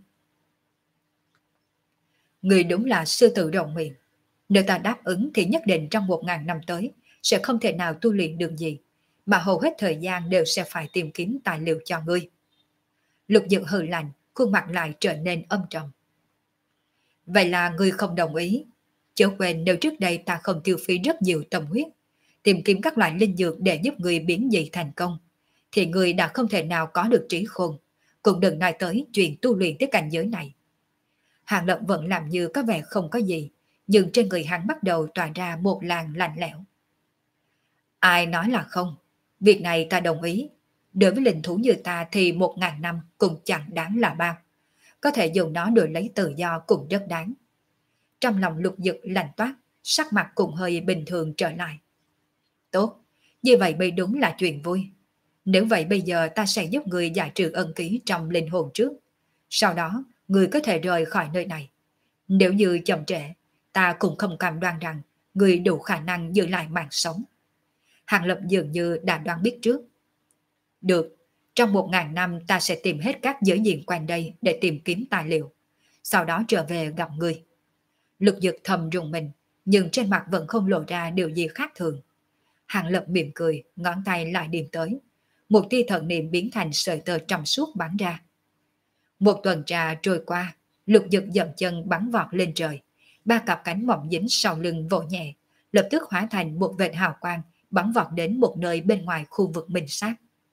Người đúng là sư tử rộng miệng. Nếu ta đáp ứng thì nhất định trong 1000 năm tới sẽ không thể nào tu luyện được gì, mà hầu hết thời gian đều sẽ phải tìm kiếm tài liệu cho ngươi. Lục Dực hừ lạnh, khuôn mặt lại trở nên âm trầm. Vậy là ngươi không đồng ý? Chớ quên nếu trước đây ta không tiêu phí rất nhiều tâm huyết, tìm kiếm các loại linh dược để giúp người biến dị thành công, thì người đã không thể nào có được trí khôn, cũng đừng nói tới chuyện tu luyện tới cảnh giới này. Hàng Lập vẫn làm như có vẻ không có gì, nhưng trên người hắn bắt đầu tỏa ra một làn lạnh lẽo. Ai nói là không? Việc này ta đồng ý. Đối với linh thú như ta thì 1.000 năm cũng chẳng đáng là bao. Có thể dùng nó đổi lấy tự do cũng rất đáng. Trong lòng Lục Dực lạnh toát, sắc mặt cũng hơi bình thường trở lại. Tốt, như vậy mới đúng là chuyện vui. Nếu vậy bây giờ ta sẽ giúp người giải trừ ân ký trong linh hồn trước. Sau đó, người có thể rời khỏi nơi này. Nếu như chậm trễ, ta cũng không cam đoan rằng người đủ khả năng giữ lại mạng sống. Hàng Lập dường như đã đoán biết trước. Được, trong 1.000 năm ta sẽ tìm hết các giới diện quanh đây để tìm kiếm tài liệu. Sau đó trở về gặp người. Lục Dực thầm rùng mình, nhưng trên mặt vẫn không lộ ra điều gì khác thường. Hàng Lập mỉm cười, ngón tay lại điểm tới. Một tia thần niệm biến thành sợi tơ trong suốt bắn ra. Một tuần trà trôi qua, Lục Dực dậm chân bắn vọt lên trời. Ba cặp cánh mỏng dính sau lưng vỗ nhẹ, lập tức hóa thành một vệt hào quang, bắn vọt đến một nơi bên ngoài khu vực minh sát.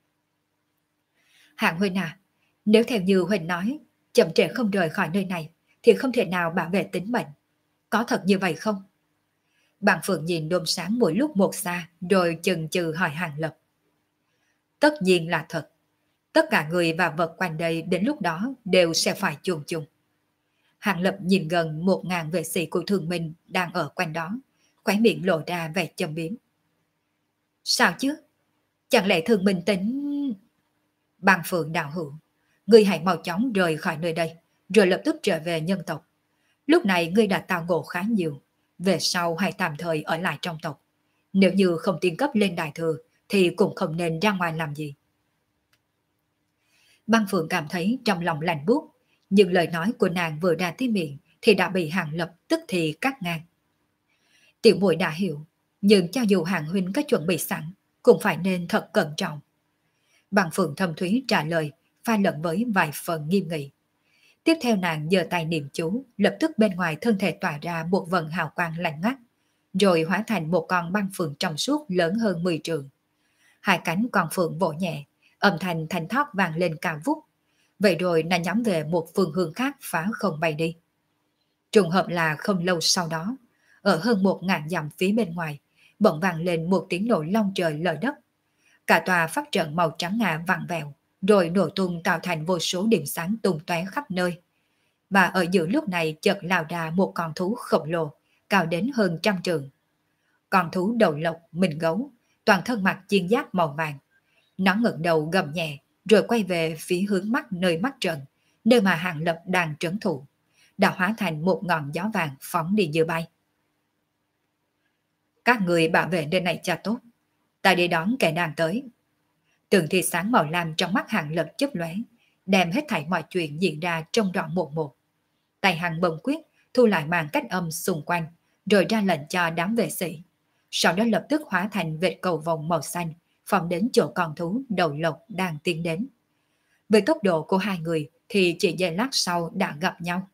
Hạng huynh à, nếu theo như huynh nói, chậm trễ không rời khỏi nơi này, thì không thể nào bảo vệ tính mệnh. Có thật như vậy không? Bạn Phượng nhìn đom sáng mỗi lúc một xa, rồi chần chừ hỏi Hàng Lập. Tất nhiên là thật. Tất cả người và vật quanh đây đến lúc đó đều sẽ phải chuồn chung. Hàng Lập nhìn gần 1.000 vệ sĩ của thương minh đang ở quanh đó, khóe miệng lộ ra vẻ châm biếm. Sao chứ? Chẳng lẽ thương minh tính... Bang Phượng đạo hữu, ngươi hãy mau chóng rời khỏi nơi đây, rồi lập tức trở về nhân tộc. Lúc này ngươi đã tao ngộ khá nhiều, về sau hãy tạm thời ở lại trong tộc. Nếu như không tiến cấp lên đại thừa, thì cũng không nên ra ngoài làm gì. Băng Phượng cảm thấy trong lòng lạnh buốt, nhưng lời nói của nàng vừa ra tới miệng thì đã bị Hàng Lập tức thì cắt ngang. Tiểu muội đã hiểu, nhưng cho dù Hàng huynh có chuẩn bị sẵn, cũng phải nên thật cẩn trọng. Băng Phượng thâm thúy trả lời, pha lẫn với vài phần nghiêm nghị. Tiếp theo nàng giơ tay niệm chú, lập tức bên ngoài thân thể tỏa ra một vần hào quang lạnh ngắt, rồi hóa thành một con băng phượng trong suốt lớn hơn 10 trượng. Hai cánh con phượng vỗ nhẹ, âm thanh thanh thoát vang lên cao vút. Vậy rồi nàng nhắm về một phương hướng khác phá không bay đi. Trùng hợp là không lâu sau đó, ở hơn 1.000 dặm phía bên ngoài, bỗng vang lên một tiếng nổ long trời lở đất. Cả tòa pháp trận màu trắng ngà vặn vẹo, rồi nổ tung tạo thành vô số điểm sáng tung tóe khắp nơi. Và ở giữa lúc này chợt lao ra một con thú khổng lồ, cao đến hơn 100 trượng. Con thú đầu lộc, mình gấu, toàn thân mặc chiên giáp màu vàng. Nó ngẩng đầu gầm nhẹ, rồi quay về phía hướng mắt nơi mắt trận, nơi mà Hàng Lập đang trấn thủ, đã hóa thành một ngọn gió vàng phóng đi như bay. Các người bảo vệ nơi này cho tốt, ta đi đón kẻ đang tới. Tường thì sáng màu lam trong mắt Hàng Lập chớp lóe, đem hết thảy mọi chuyện diễn ra trong đoạn một một. Tay Hàng bấm quyết, thu lại màn cách âm xung quanh, rồi ra lệnh cho đám vệ sĩ. Sau đó lập tức hóa thành vệt cầu vồng màu xanh, phóng đến chỗ con thú đầu lộc đang tiến đến. Với tốc độ của hai người thì chỉ giây lát sau đã gặp nhau.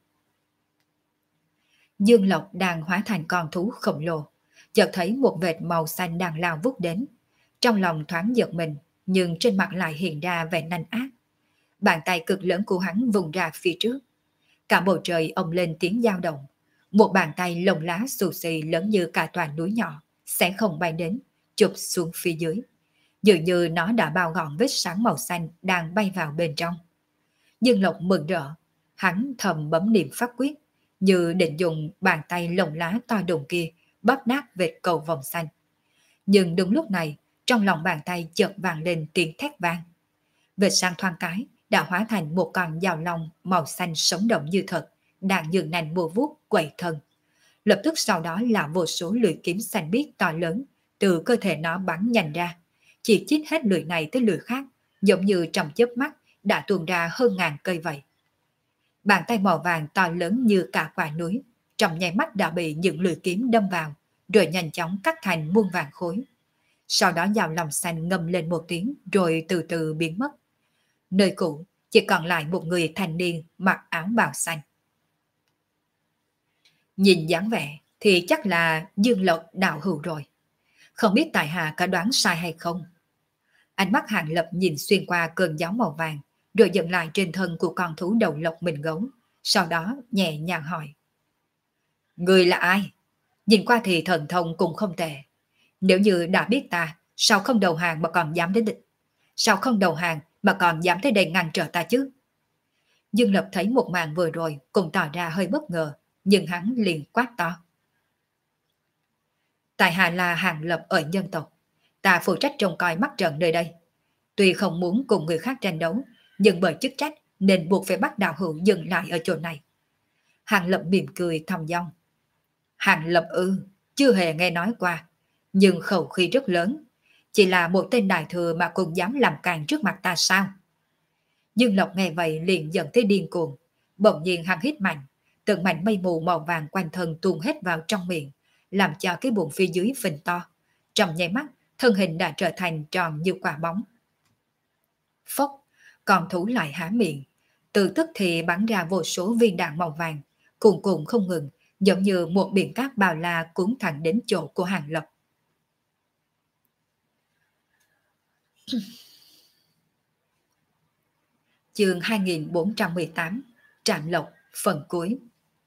Dương Lộc đang hóa thành con thú khổng lồ, chợt thấy một vệt màu xanh đang lao vút đến. Trong lòng thoáng giật mình, nhưng trên mặt lại hiện ra vẻ nanh ác. Bàn tay cực lớn của hắn vùng ra phía trước. Cả bầu trời ong lên tiếng dao động. Một bàn tay lông lá xù xì lớn như cả toàn núi nhỏ, sẽ không bay đến, chụp xuống phía dưới. Dường như nó đã bao gọn vết sáng màu xanh đang bay vào bên trong. Dương Lộc mừng rỡ, hắn thầm bấm niệm pháp quyết, như định dùng bàn tay lông lá to đùng kia bóp nát vệt cầu vòng xanh. Nhưng đúng lúc này, trong lòng bàn tay chợt vang lên tiếng thét vang. Vệt sáng thoáng cái đã hóa thành một con dao long màu xanh sống động như thật, đang nhường nành bùa vuốt quậy thân. Lập tức sau đó là vô số lưỡi kiếm xanh biếc to lớn từ cơ thể nó bắn nhanh ra, chỉ chít hết lưỡi này tới lưỡi khác, giống như trong chớp mắt đã tuôn ra hơn 1000 cây vậy. Bàn tay màu vàng to lớn như cả quả núi, trong nháy mắt đã bị những lưỡi kiếm đâm vào, rồi nhanh chóng cắt thành muôn vàng khối. Sau đó dao lòng xanh ngâm lên một tiếng rồi từ từ biến mất. Nơi cũ chỉ còn lại một người thanh niên mặc áo bào xanh. Nhìn dáng vẻ, thì chắc là Dương Lộc đạo hữu rồi. Không biết tại hạ có đoán sai hay không? Ánh mắt Hàng Lập nhìn xuyên qua cơn gió màu vàng, rồi dừng lại trên thân của con thú đầu lộc mình gấu, sau đó nhẹ nhàng hỏi. Người là ai? Nhìn qua thì thần thông cũng không tệ. Nếu như đã biết ta, sao không đầu hàng mà còn dám đến địch? Sao không đầu hàng mà còn dám tới đây ngăn trở ta chứ? Dương Lập thấy một màn vừa rồi cũng tỏ ra hơi bất ngờ, nhưng hắn liền quát to. Tại hạ là Hàng Lập ở nhân tộc. Ta phụ trách trông coi mắt trận nơi đây. Tuy không muốn cùng người khác tranh đấu, nhưng bởi chức trách nên buộc phải bắt đạo hữu dừng lại ở chỗ này. Hàng Lập mỉm cười thầm dong. Hàng Lập ư, chưa hề nghe nói qua, nhưng khẩu khí rất lớn. Chỉ là một tên đại thừa mà cũng dám làm càn trước mặt ta sao? Dương Lộc nghe vậy liền giận tới điên cuồng. Bỗng nhiên hắn hít mạnh, từng mảnh mây mù màu vàng quanh thân tuôn hết vào trong miệng, làm cho cái bụng phía dưới phình to. Trong nháy mắt, thân hình đã trở thành tròn như quả bóng. Phốc, con thú lại há miệng, từ tức thì bắn ra vô số viên đạn màu vàng, cuồn cuộn không ngừng, giống như một biển cát bao la cuốn thẳng đến chỗ của Hàng Lập. Chương 2418, Trạm Lộc, phần cuối.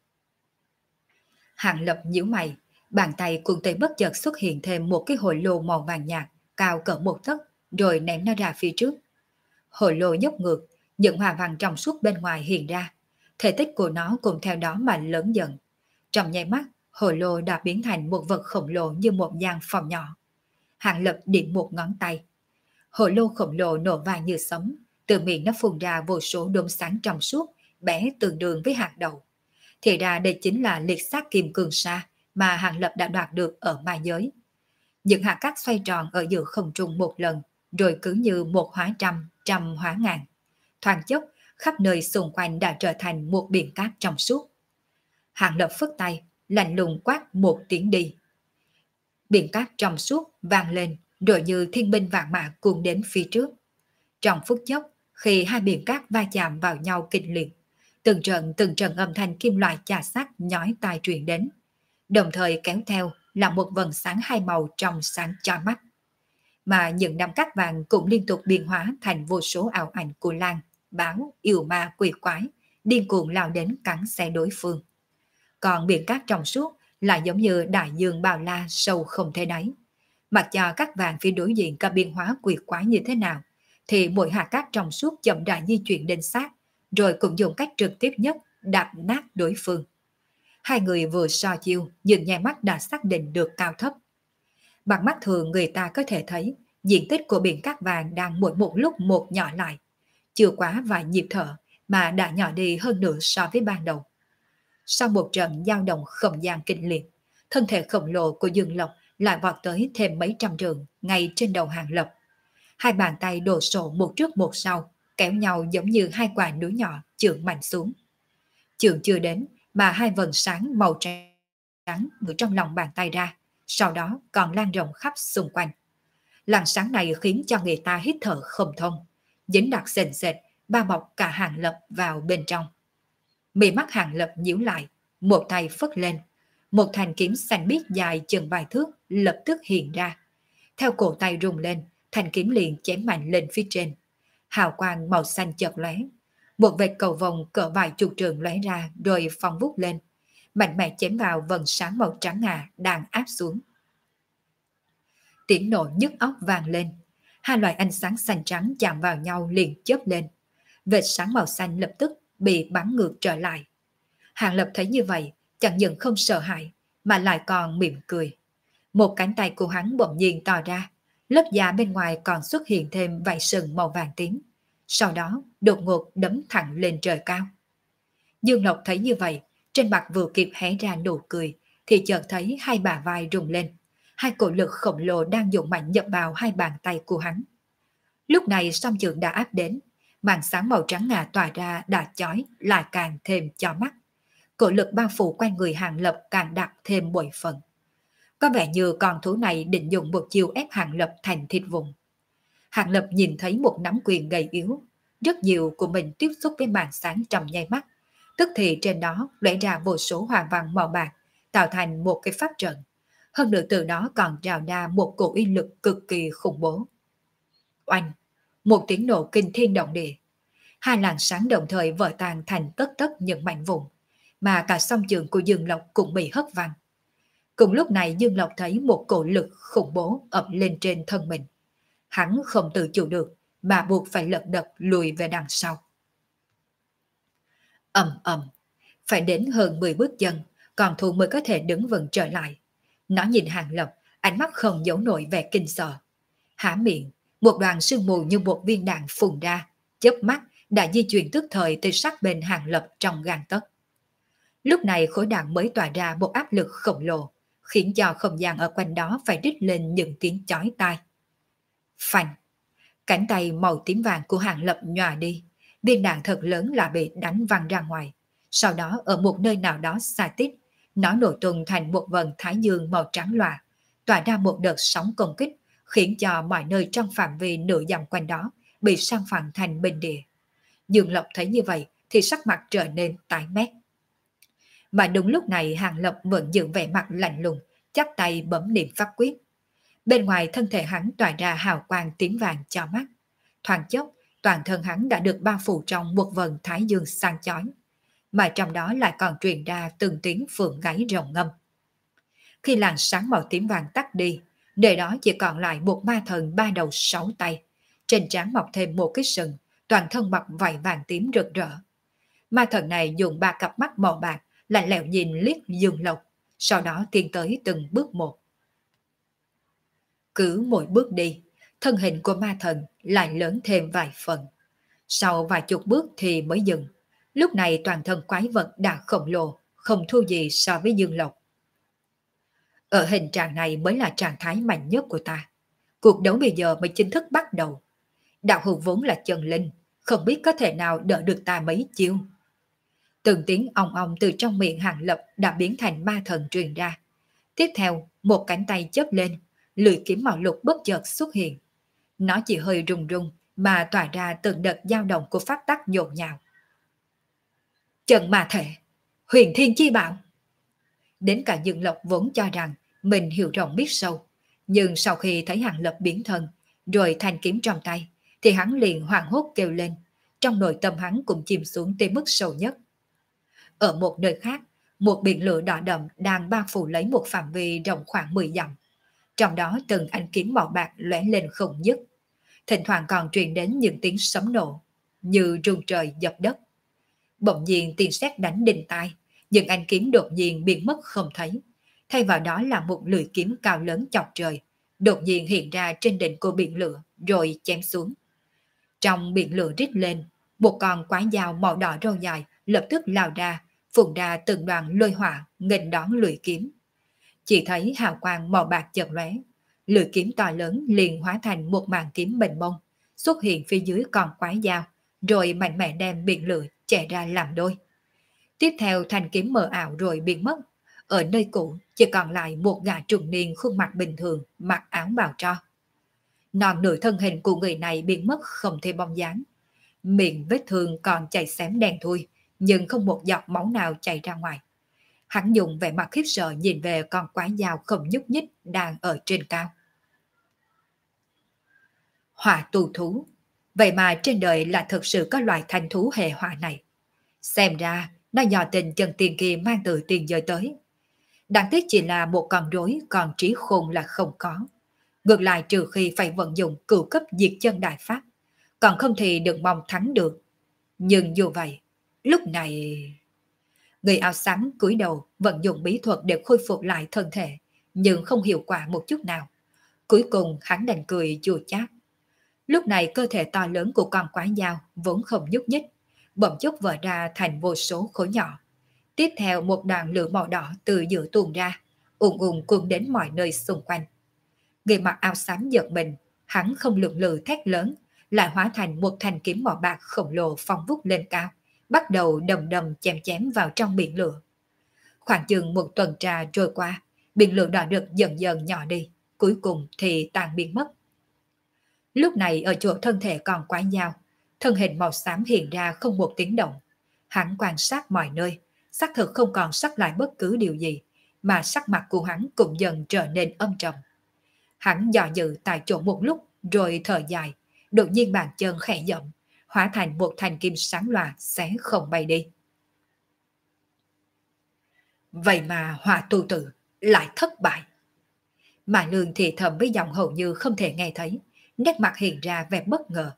Hàng Lập nhíu mày, bàn tay cuồng tay bất chợt xuất hiện thêm một cái hồ lô màu vàng nhạt, cao cỡ một tấc, rồi ném nó ra phía trước. Hồ lô nhúc ngược, những hoa văn trong suốt bên ngoài hiện ra, thể tích của nó cũng theo đó mà lớn dần. Trong nháy mắt, hồ lô đã biến thành một vật khổng lồ như một gian phòng nhỏ. Hàng Lập điểm một ngón tay. Hồ lô khổng lồ nổ vang như sấm, từ miệng nó phun ra vô số đốm sáng trong suốt, bé tương đương với hạt đậu. Thì ra đây chính là liệt sát kim cương sa mà Hàng Lập đã đoạt được ở ma giới. Những hạt cát xoay tròn ở giữa không trung một lần, rồi cứ như một hóa trăm, trăm hóa ngàn. Thoáng chốc, khắp nơi xung quanh đã trở thành một biển cát trong suốt. Hàng Lập phất tay, lạnh lùng quát một tiếng đi. Biển cát trong suốt vang lên, rồi như thiên binh vạn mã cuốn đến phía trước. Trong phút chốc, khi hai biển cát va chạm vào nhau kịch liệt, từng trận âm thanh kim loại chà sát nhói tai truyền đến, đồng thời kéo theo là một vầng sáng hai màu trong sáng chói mắt. Mà những đám cát vàng cũng liên tục biến hóa thành vô số ảo ảnh của Lan, báo, yêu ma quỷ quái, điên cuồng lao đến cắn xé đối phương. Còn biển cát trong suốt lại giống như đại dương bao la sâu không thể đáy. Mặc cho các vàng phía đối diện có biến hóa quỷ quái như thế nào, thì mỗi hạt cát trong suốt chậm rãi di chuyển đến sát, rồi cũng dùng cách trực tiếp nhất đạp nát đối phương. Hai người vừa so chiêu nhưng nháy mắt đã xác định được cao thấp. Bằng mắt thường người ta có thể thấy diện tích của biển cát vàng đang mỗi một lúc một nhỏ lại. Chưa quá vài nhịp thở mà đã nhỏ đi hơn nửa so với ban đầu. Sau một trận dao động không gian kinh liệt, thân thể khổng lồ của Dương Lộc lại vọt tới thêm mấy trăm trượng ngay trên đầu Hàng Lập. Hai bàn tay đổ sộ một trước một sau, kéo nhau giống như hai quả núi nhỏ chưởng mạnh xuống. Chưởng chưa đến mà hai vầng sáng màu trắng ở trong lòng bàn tay ra, sau đó còn lan rộng khắp xung quanh. Làn sáng này khiến cho người ta hít thở không thông, dính đặc sền sệt, bao bọc cả Hàng Lập vào bên trong. Mí mắt Hàng Lập nhíu lại, một tay phất lên, một thanh kiếm xanh biếc dài chừng vài thước lập tức hiện ra. Theo cổ tay rung lên, thanh kiếm liền chém mạnh lên phía trên. Hào quang màu xanh chợt lóe, một vệt cầu vồng cỡ vài chục trường lóe ra rồi phóng vút lên, mạnh mẽ chém vào vầng sáng màu trắng ngà đang áp xuống. Tiếng nổ nhức óc vang lên, hai loại ánh sáng xanh trắng chạm vào nhau liền chớp lên. Vệt sáng màu xanh lập tức bị bắn ngược trở lại. Hàng Lập thấy như vậy, chẳng những không sợ hãi, mà lại còn mỉm cười. Một cánh tay của hắn bỗng nhiên to ra, lớp da bên ngoài còn xuất hiện thêm vảy sừng màu vàng tím. Sau đó, đột ngột đấm thẳng lên trời cao. Dương Lộc thấy như vậy, trên mặt vừa kịp hé ra nụ cười, thì chợt thấy hai bả vai rung lên. Hai cổ lực khổng lồ đang dùng mạnh nhập vào hai bàn tay của hắn. Lúc này song trường đã áp đến, màn sáng màu trắng ngà tỏa ra đã chói lại càng thêm chói mắt. Cổ lực bao phủ quanh người Hàng Lập càng đặt thêm bội phần. Có vẻ như con thú này định dùng một chiêu ép Hàng Lập thành thịt vụn. Hàng Lập nhìn thấy một nắm quyền gầy yếu, rất nhiều của mình tiếp xúc với màn sáng trong nháy mắt, tức thì trên đó lóe ra vô số hoa văn màu bạc, tạo thành một cái pháp trận. Hơn nữa từ đó còn trào ra một cổ uy lực cực kỳ khủng bố. Oanh! Một tiếng nổ kinh thiên động địa. Hai làn sáng đồng thời vỡ tan thành tất tất những mảnh vụn, mà cả song trường của Dương Lộc cũng bị hất văng. Cùng lúc này Dương Lộc thấy một cổ lực khủng bố ập lên trên thân mình. Hắn không tự chủ được mà buộc phải lật đật lùi về đằng sau. Ầm ầm, phải đến hơn 10 bước chân, còn thù mới có thể đứng vững trở lại. Nó nhìn Hàng Lập, ánh mắt không giấu nổi vẻ kinh sợ. Há miệng, một đoàn sương mù như một viên đạn phun ra, chớp mắt đã di chuyển tức thời tới sát bên Hàng Lập trong gang tấc. Lúc này khối đạn mới tỏa ra một áp lực khổng lồ, khiến cho không gian ở quanh đó phải rít lên những tiếng chói tai. Phanh! Cánh tay màu tím vàng của Hàng Lập nhòa đi, viên đạn thật lớn là bị đánh văng ra ngoài. Sau đó ở một nơi nào đó xa tít, nó nổ tung thành một vần thái dương màu trắng loà, tỏa ra một đợt sóng công kích, khiến cho mọi nơi trong phạm vi nửa dặm quanh đó bị san phẳng thành bình địa. Dương Lộc thấy như vậy thì sắc mặt trở nên tái mét. Mà đúng lúc này Hàng Lập vẫn giữ vẻ mặt lạnh lùng, chắp tay bấm niệm pháp quyết. Bên ngoài thân thể hắn tỏa ra hào quang tím vàng cho mắt. Thoáng chốc, toàn thân hắn đã được bao phủ trong một vần thái dương sáng chói, mà trong đó lại còn truyền ra từng tiếng phượng gáy rồng ngâm. Khi làn sáng màu tím vàng tắt đi, nơi đó chỉ còn lại một ma thần ba đầu sáu tay, trên trán mọc thêm một cái sừng, toàn thân mặc vảy vàng tím rực rỡ. Ma thần này dùng ba cặp mắt màu bạc lạnh lẽo nhìn liếc Dương Lộc, sau đó tiến tới từng bước một. Cứ mỗi bước đi, thân hình của ma thần lại lớn thêm vài phần. Sau vài chục bước thì mới dừng. Lúc này toàn thân quái vật đã khổng lồ, không thua gì so với Dương Lộc. Ở hình trạng này mới là trạng thái mạnh nhất của ta. Cuộc đấu bây giờ mới chính thức bắt đầu. Đạo hữu vốn là chân linh, không biết có thể nào đỡ được ta mấy chiêu. Từng tiếng ong ong từ trong miệng Hàng Lập đã biến thành ma thần truyền ra. Tiếp theo, một cánh tay chớp lên, lưỡi kiếm màu lục bất chợt xuất hiện. Nó chỉ hơi rung rung mà tỏa ra từng đợt dao động của pháp tắc nhộn nhạo. Trận ma thể, huyền thiên chi bảo. Đến cả Dương Lộc vốn cho rằng mình hiểu rộng biết sâu, nhưng sau khi thấy Hàng Lập biến thân, rồi thanh kiếm trong tay, thì hắn liền hoảng hốt kêu lên, trong nội tâm hắn cũng chìm xuống tới mức sâu nhất. Ở một nơi khác, một biển lửa đỏ đậm đang bao phủ lấy một phạm vi rộng khoảng 10 dặm. Trong đó từng ánh kiếm màu bạc lóe lên không dứt. Thỉnh thoảng còn truyền đến những tiếng sấm nổ, như rung trời dập đất. Bỗng nhiên tiếng sét đánh đinh tai, những ánh kiếm đột nhiên biến mất không thấy. Thay vào đó là một lưỡi kiếm cao lớn chọc trời, đột nhiên hiện ra trên đỉnh của biển lửa, rồi chém xuống. Trong biển lửa rít lên, một con quái dao màu đỏ râu dài lập tức lao ra, phun ra từng đoàn lôi hỏa nghênh đón lưỡi kiếm. Chỉ thấy hào quang màu bạc chợt lóe, lưỡi kiếm to lớn liền hóa thành một màn kiếm mênh mông, xuất hiện phía dưới con quái dao, rồi mạnh mẽ đem biển lửa chẻ ra làm đôi. Tiếp theo thanh kiếm mờ ảo rồi biến mất, ở nơi cũ chỉ còn lại một gã trung niên khuôn mặt bình thường, mặc áo bào tro. Non nửa thân hình của người này biến mất không thấy bóng dáng. Miệng vết thương còn chảy xém đen thui, nhưng không một giọt máu nào chảy ra ngoài. Hắn dùng vẻ mặt khiếp sợ nhìn về con quái dao không nhúc nhích đang ở trên cao. Hỏa tù thú. Vậy mà trên đời là thực sự có loài thanh thú hệ hỏa này. Xem ra nó dò tình chân tiền kia mang từ tiền giới tới. Đáng tiếc chỉ là một con rối, còn trí khôn là không có. Ngược lại trừ khi phải vận dụng cửu cấp diệt chân đại pháp, còn không thì đừng mong thắng được. Nhưng dù vậy, lúc này... Người áo xám cúi đầu vận dụng bí thuật để khôi phục lại thân thể, nhưng không hiệu quả một chút nào. Cuối cùng hắn đành cười chua chát. Lúc này cơ thể to lớn của con quái dao vốn không nhúc nhích, bỗng chốc vỡ ra thành vô số khối nhỏ. Tiếp theo một đoàn lửa màu đỏ từ giữa tuôn ra, ùn ùn cuốn đến mọi nơi xung quanh. Người mặc áo xám giật mình, hắn không lưỡng lự thét lớn, lại hóa thành một thanh kiếm màu bạc khổng lồ phong vút lên cao, bắt đầu đầm đầm chém chém vào trong biển lửa. Khoảng chừng một tuần trà trôi qua, biển lửa đã được dần dần nhỏ đi, cuối cùng thì tan biến mất. Lúc này ở chỗ thân thể còn quái dao, thân hình màu xám hiện ra không một tiếng động. Hắn quan sát mọi nơi, xác thực không còn sót lại bất cứ điều gì, mà sắc mặt của hắn cũng dần trở nên âm trầm. Hắn dò dự tại chỗ một lúc rồi thở dài, đột nhiên bàn chân khẽ giậm, hóa thành một thanh kim sáng loà xé không bay đi. Vậy mà Hỏa tu tử lại thất bại. Mà Lương thì thầm với giọng hầu như không thể nghe thấy, nét mặt hiện ra vẻ bất ngờ.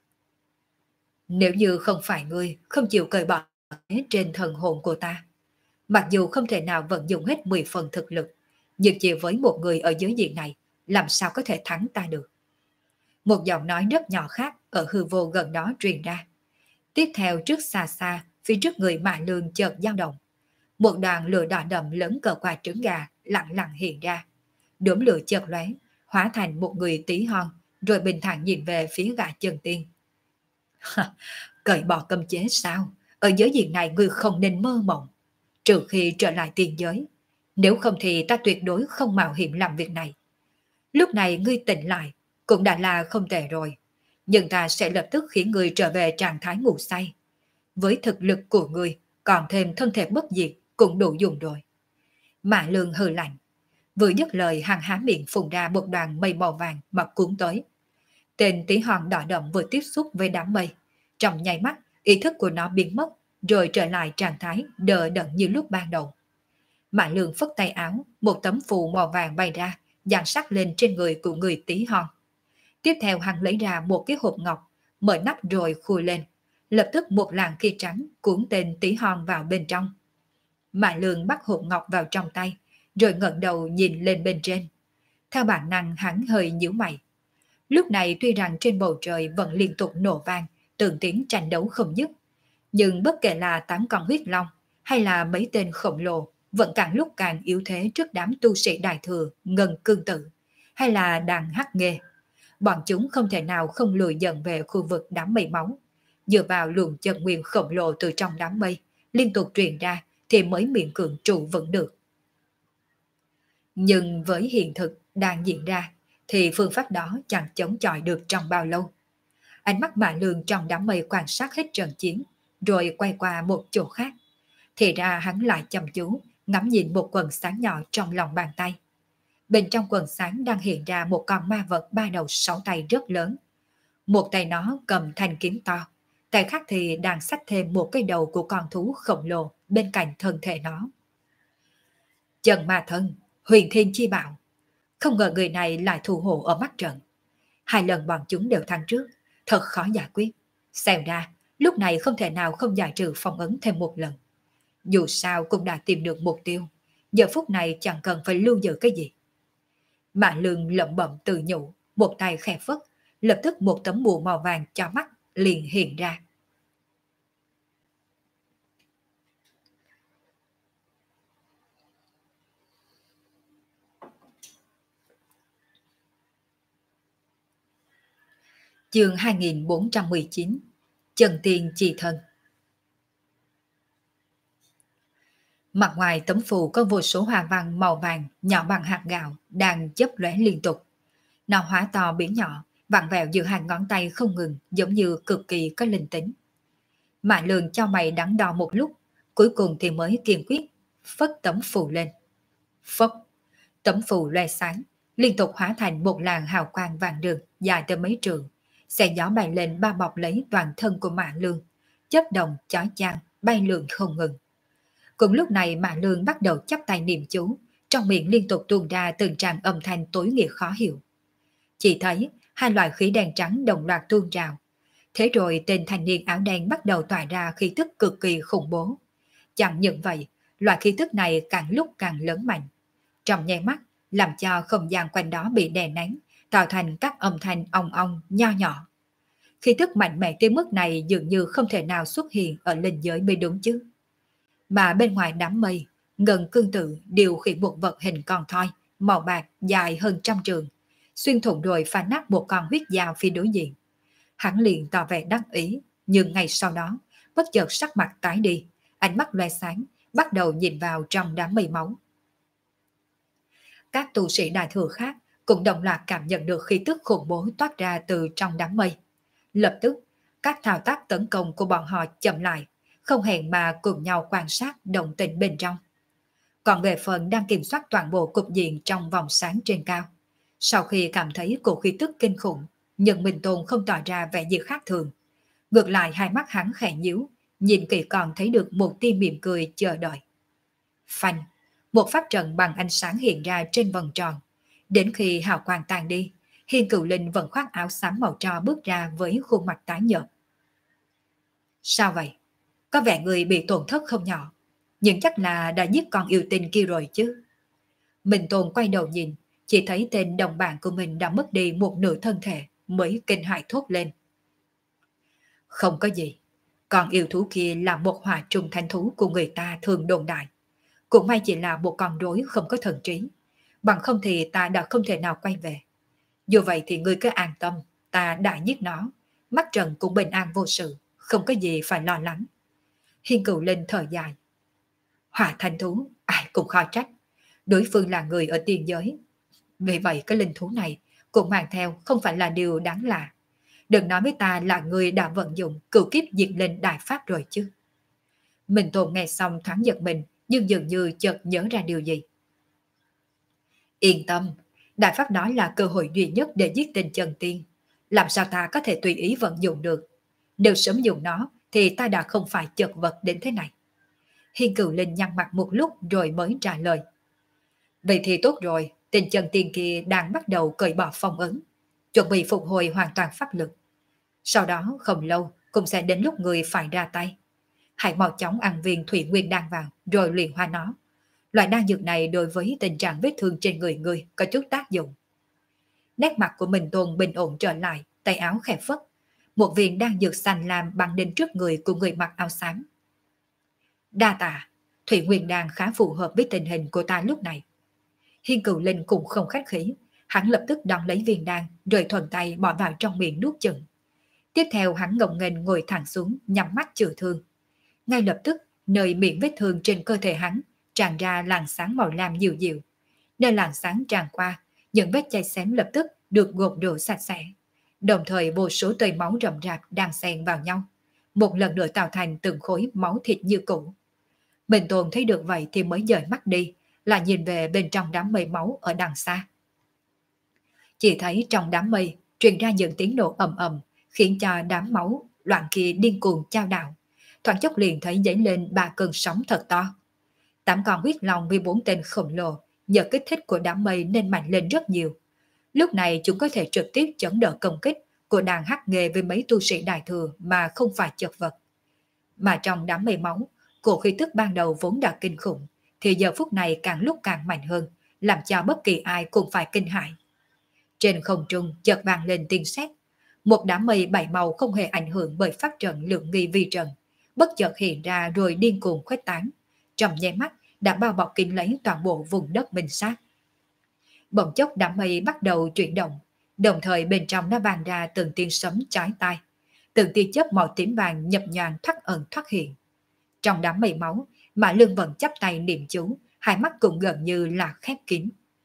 Nếu như không phải ngươi không chịu cởi bỏ trên thần hồn của ta, mặc dù không thể nào vận dụng hết 10 phần thực lực, nhưng chỉ với một người ở giới diện này, làm sao có thể thắng ta được. Một giọng nói rất nhỏ khác ở hư vô gần đó truyền ra. Tiếp theo trước xa xa, phía trước người Mã Lương chợt dao động. Một đoàn lửa đỏ đậm lớn cỡ quả trứng gà lặng lặng hiện ra. Đốm lửa chợt lóe, hóa thành một người tí hon, rồi bình thản nhìn về phía gã chân tiên. Cởi bỏ cấm chế sao? Ở giới diện này ngươi không nên mơ mộng. Trừ khi trở lại tiên giới. Nếu không thì ta tuyệt đối không mạo hiểm làm việc này. Lúc này ngươi tỉnh lại, cũng đã là không tệ rồi. Nhưng ta sẽ lập tức khiến ngươi trở về trạng thái ngủ say. Với thực lực của ngươi, còn thêm thân thể bất diệt cũng đủ dùng rồi. Mã Lương hừ lạnh. Vừa dứt lời hắn há miệng phun ra một đoàn mây màu vàng mà cuốn tới. Tên tí hon đỏ đậm vừa tiếp xúc với đám mây. Trong nháy mắt, ý thức của nó biến mất, rồi trở lại trạng thái đờ đẫn như lúc ban đầu. Mã Lương phất tay áo, một tấm phù màu vàng bay ra, dàn sắc lên trên người của người tí hon. Tiếp theo hắn lấy ra một cái hộp ngọc, mở nắp rồi khui lên. Lập tức một làn khí trắng cuốn tên tí hon vào bên trong. Mã Lương bắt hộp ngọc vào trong tay, rồi ngẩng đầu nhìn lên bên trên. Theo bản năng hắn hơi nhíu mày. Lúc này tuy rằng trên bầu trời vẫn liên tục nổ vang, từng tiếng tranh đấu không dứt, nhưng bất kể là 8 con huyết long hay là mấy tên khổng lồ vẫn càng lúc càng yếu thế trước đám tu sĩ đại thừa Ngân Cương Tử hay là đàn hắc nghê. Bọn chúng không thể nào không lùi dần về khu vực đám mây máu. Dựa vào luồng chân nguyên khổng lồ từ trong đám mây liên tục truyền ra thì mới miễn cưỡng trụ vững được. Nhưng với hiện thực đang diễn ra thì phương pháp đó chẳng chống chọi được trong bao lâu. Ánh mắt Mã Lương trong đám mây quan sát hết trận chiến, rồi quay qua một chỗ khác. Thì ra hắn lại chăm chú, ngắm nhìn một quần sáng nhỏ trong lòng bàn tay. Bên trong quần sáng đang hiện ra một con ma vật 3 đầu 6 tay rất lớn. Một tay nó cầm thanh kiếm to, tay khác thì đang xách thêm một cái đầu của con thú khổng lồ bên cạnh thân thể nó. Trần Ma Thân, Huyền Thiên Chi Bảo. Không ngờ người này lại thù hộ ở mắt trận. 2 lần bọn chúng đều thắng trước, thật khó giải quyết. Xem ra, lúc này không thể nào không giải trừ phong ấn thêm một lần. Dù sao cũng đã tìm được mục tiêu, giờ phút này chẳng cần phải lưu giữ cái gì. Mã Lương lẩm bẩm tự nhủ, một tay khẽ phất, lập tức một tấm bùa màu vàng cho mắt liền hiện ra. Chương 2419 Trần Tiên Chi Thân. Mặt ngoài tấm phù có vô số hoa văn màu vàng nhỏ bằng hạt gạo đang chớp lóe liên tục. Nó hóa to biến nhỏ, vặn vẹo giữa hàng ngón tay không ngừng, giống như cực kỳ có linh tính. Mã Lương cho mày đắn đo một lúc, cuối cùng thì mới kiên quyết phất tấm phù lên. Phất, tấm phù loe sáng, liên tục hóa thành một làn hào quang vàng rực dài tới mấy trường, xe gió bay lên bao bọc lấy toàn thân của Mã Lương, chớp đồng chói chang bay lượn không ngừng. Cùng lúc này Mã Lương bắt đầu chắp tay niệm chú, trong miệng liên tục tuôn ra từng tràng âm thanh tối nghĩa khó hiểu. Chỉ thấy 2 loại khí đen trắng đồng loạt tuôn trào. Thế rồi tên thanh niên áo đen bắt đầu tỏa ra khí tức cực kỳ khủng bố. Chẳng những vậy, loại khí tức này càng lúc càng lớn mạnh. Trong nháy mắt, làm cho không gian quanh đó bị đè nén, tạo thành các âm thanh ong ong nho nhỏ. Khí tức mạnh mẽ tới mức này dường như không thể nào xuất hiện ở linh giới mới đúng chứ. Mà bên ngoài đám mây, Ngân Cương Tử điều khiển một vật hình con thoi, màu bạc dài hơn 100 trường, xuyên thủng rồi phá nát một con huyết dao phía đối diện. Hắn liền tỏ vẻ đắc ý, nhưng ngay sau đó, bất chợt sắc mặt tái đi, ánh mắt loe sáng, bắt đầu nhìn vào trong đám mây máu. Các tu sĩ đại thừa khác cũng đồng loạt cảm nhận được khí tức khủng bố toát ra từ trong đám mây. Lập tức, các thao tác tấn công của bọn họ chậm lại, không hẹn mà cùng nhau quan sát động tĩnh bên trong. Còn về phần đang kiểm soát toàn bộ cục diện trong vòng sáng trên cao, sau khi cảm thấy cổ khí tức kinh khủng, nhưng Minh Tôn không tỏ ra vẻ gì khác thường. Ngược lại hai mắt hắn khẽ nhíu, nhìn kỹ còn thấy được một tia mỉm cười chờ đợi. Phanh, một pháp trận bằng ánh sáng hiện ra trên vòng tròn. Đến khi hào quang tan đi, Hiên Cửu Linh vẫn khoác áo xám màu tro bước ra với khuôn mặt tái nhợt. Sao vậy? Có vẻ người bị tổn thất không nhỏ, nhưng chắc là đã giết con yêu tinh kia rồi chứ. Minh Tôn quay đầu nhìn, chỉ thấy tên đồng bạn của mình đã mất đi một nửa thân thể, mới kinh hãi thốt lên. Không có gì, con yêu thú kia là một hỏa trùng thanh thú của người ta thường đồn đại. Cũng may chỉ là một con rối không có thần trí, bằng không thì ta đã không thể nào quay về. Dù vậy thì ngươi cứ an tâm, ta đã giết nó, mắt Trần cũng bình an vô sự, không có gì phải lo lắng. Hiên Cửu Linh thở dài. Hỏa thanh thú, ai cũng khó trách. Đối phương là người ở tiên giới. Vì vậy cái linh thú này cũng mang theo không phải là điều đáng lạ. Đừng nói với ta là người đã vận dụng cửu kiếp diệt linh đại pháp rồi chứ. Minh Tôn nghe xong thoáng giật mình, nhưng dường như chợt nhớ ra điều gì. Yên tâm, đại pháp đó là cơ hội duy nhất để giết tên chân tiên. Làm sao ta có thể tùy ý vận dụng được? Nếu sớm dùng nó thì ta đã không phải chật vật đến thế này. Hiên Cửu Linh nhăn mặt một lúc rồi mới trả lời. Vậy thì tốt rồi, tên chân tiên kia đang bắt đầu cởi bỏ phong ấn, chuẩn bị phục hồi hoàn toàn pháp lực. Sau đó không lâu cũng sẽ đến lúc người phải ra tay. Hãy mau chóng ăn viên thủy nguyên đan vào rồi luyện hóa nó. Loại đan dược này đối với tình trạng vết thương trên người có chút tác dụng. Nét mặt của Minh Tôn bình ổn trở lại, tay áo khẽ phất. Một viên đan dược xanh lam băng đến trước người của người mặc áo xám. Đa tạ, thủy nguyên đan khá phù hợp với tình hình của ta lúc này. Hiên Cửu Linh cũng không khách khí, hắn lập tức đón lấy viên đan rồi thuận tay bỏ vào trong miệng nuốt chửng. Tiếp theo hắn ngông nghênh ngồi thẳng xuống nhắm mắt chữa thương. Ngay lập tức, nơi miệng vết thương trên cơ thể hắn tràn ra làn sáng màu lam dịu dịu. Nơi làn sáng tràn qua, những vết chai xém lập tức được gột rửa sạch sẽ. Đồng thời vô số tơi máu rậm rạp đang xen vào nhau, một lần nữa tạo thành từng khối máu thịt như cũ. Bình Tôn thấy được vậy thì mới dời mắt đi, là nhìn về bên trong đám mây máu ở đằng xa. Chỉ thấy trong đám mây truyền ra những tiếng nổ ầm ầm, khiến cho đám máu loạn kia điên cuồng chao đảo. Thoáng chốc liền thấy dấy lên 3 cơn sóng thật to. 8 con huyết long với 4 tên khổng lồ nhờ kích thích của đám mây nên mạnh lên rất nhiều. Lúc này chúng có thể trực tiếp chống đỡ công kích của đàn hắc nghề với mấy tu sĩ đại thừa mà không phải chật vật. Mà trong đám mây máu, cổ khí tức ban đầu vốn đã kinh khủng, thì giờ phút này càng lúc càng mạnh hơn, làm cho bất kỳ ai cũng phải kinh hãi. Trên không trung chợt vang lên tiếng sét, một đám mây bảy màu không hề ảnh hưởng bởi pháp trận lượng nghi vi trận, bất chợt hiện ra rồi điên cuồng khuếch tán, trong nháy mắt đã bao bọc kín lấy toàn bộ vùng đất minh sát. Bỗng chốc đám mây bắt đầu chuyển động, đồng thời bên trong nó vang ra từng tiếng sấm chói tai, từng tia chớp màu tím vàng nhập nhoàng thoát ẩn thoát hiện. Trong đám mây máu, Mã Lương vẫn chắp tay niệm chú, hai mắt cũng gần như là khép kín.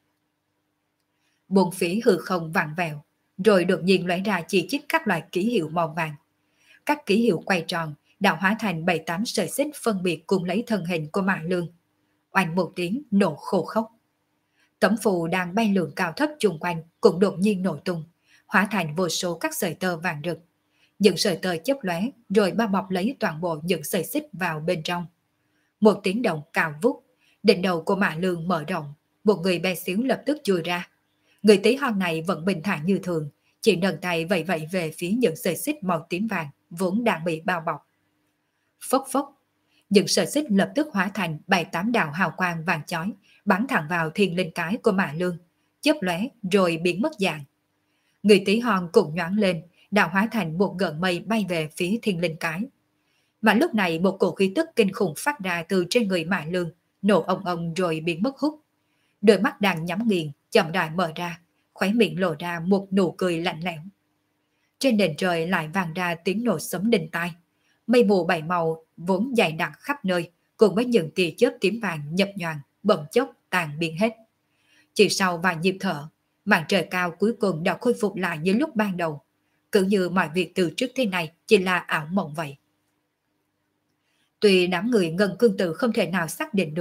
Bốn phía hư không vặn vẹo, rồi đột nhiên lóe ra chỉ chít các loại ký hiệu màu vàng. Các ký hiệu quay tròn, đã hóa thành 7-8 sợi xích phân biệt cùng lấy thân hình của Mã Lương. Oanh một tiếng nổ khô khốc. Tấm phù đang bay lượn cao thấp chung quanh cũng đột nhiên nổ tung, hóa thành vô số các sợi tơ vàng rực. Những sợi tơ chớp lóe rồi bao bọc lấy toàn bộ những sợi xích vào bên trong. Một tiếng động cao vút, đỉnh đầu của Mã Lương mở rộng, một người bé xíu lập tức chui ra. Người tí hon này vẫn bình thản như thường, chỉ nâng tay vẫy vẫy về phía những sợi xích màu tím vàng vốn đang bị bao bọc. Phốc phốc, những sợi xích lập tức hóa thành 7-8 đạo hào quang vàng chói, bắn thẳng vào thiên linh cái của Mã Lương, chớp lóe rồi biến mất dạng. Người tí hon cũng nhoáng lên, đã hóa thành một gợn mây bay về phía thiên linh cái. Mà lúc này một cổ khí tức kinh khủng phát ra từ trên người Mã Lương, nổ ong ong rồi biến mất hút. Đôi mắt đang nhắm nghiền, chậm rãi mở ra, khóe miệng lộ ra một nụ cười lạnh lẽo. Trên nền trời lại vang ra tiếng nổ sấm đinh tai. Mây mù bảy màu vốn dày đặc khắp nơi, cùng với những tia chớp tím vàng nhập nhoàng, bỗng chốc tan biến hết. Chỉ sau vài nhịp thở, màn trời cao cuối cùng đã khôi phục lại như lúc ban đầu. Cứ như mọi việc từ trước thế này chỉ là ảo mộng vậy. Tuy đám người Ngân Cương Tử không thể nào xác định được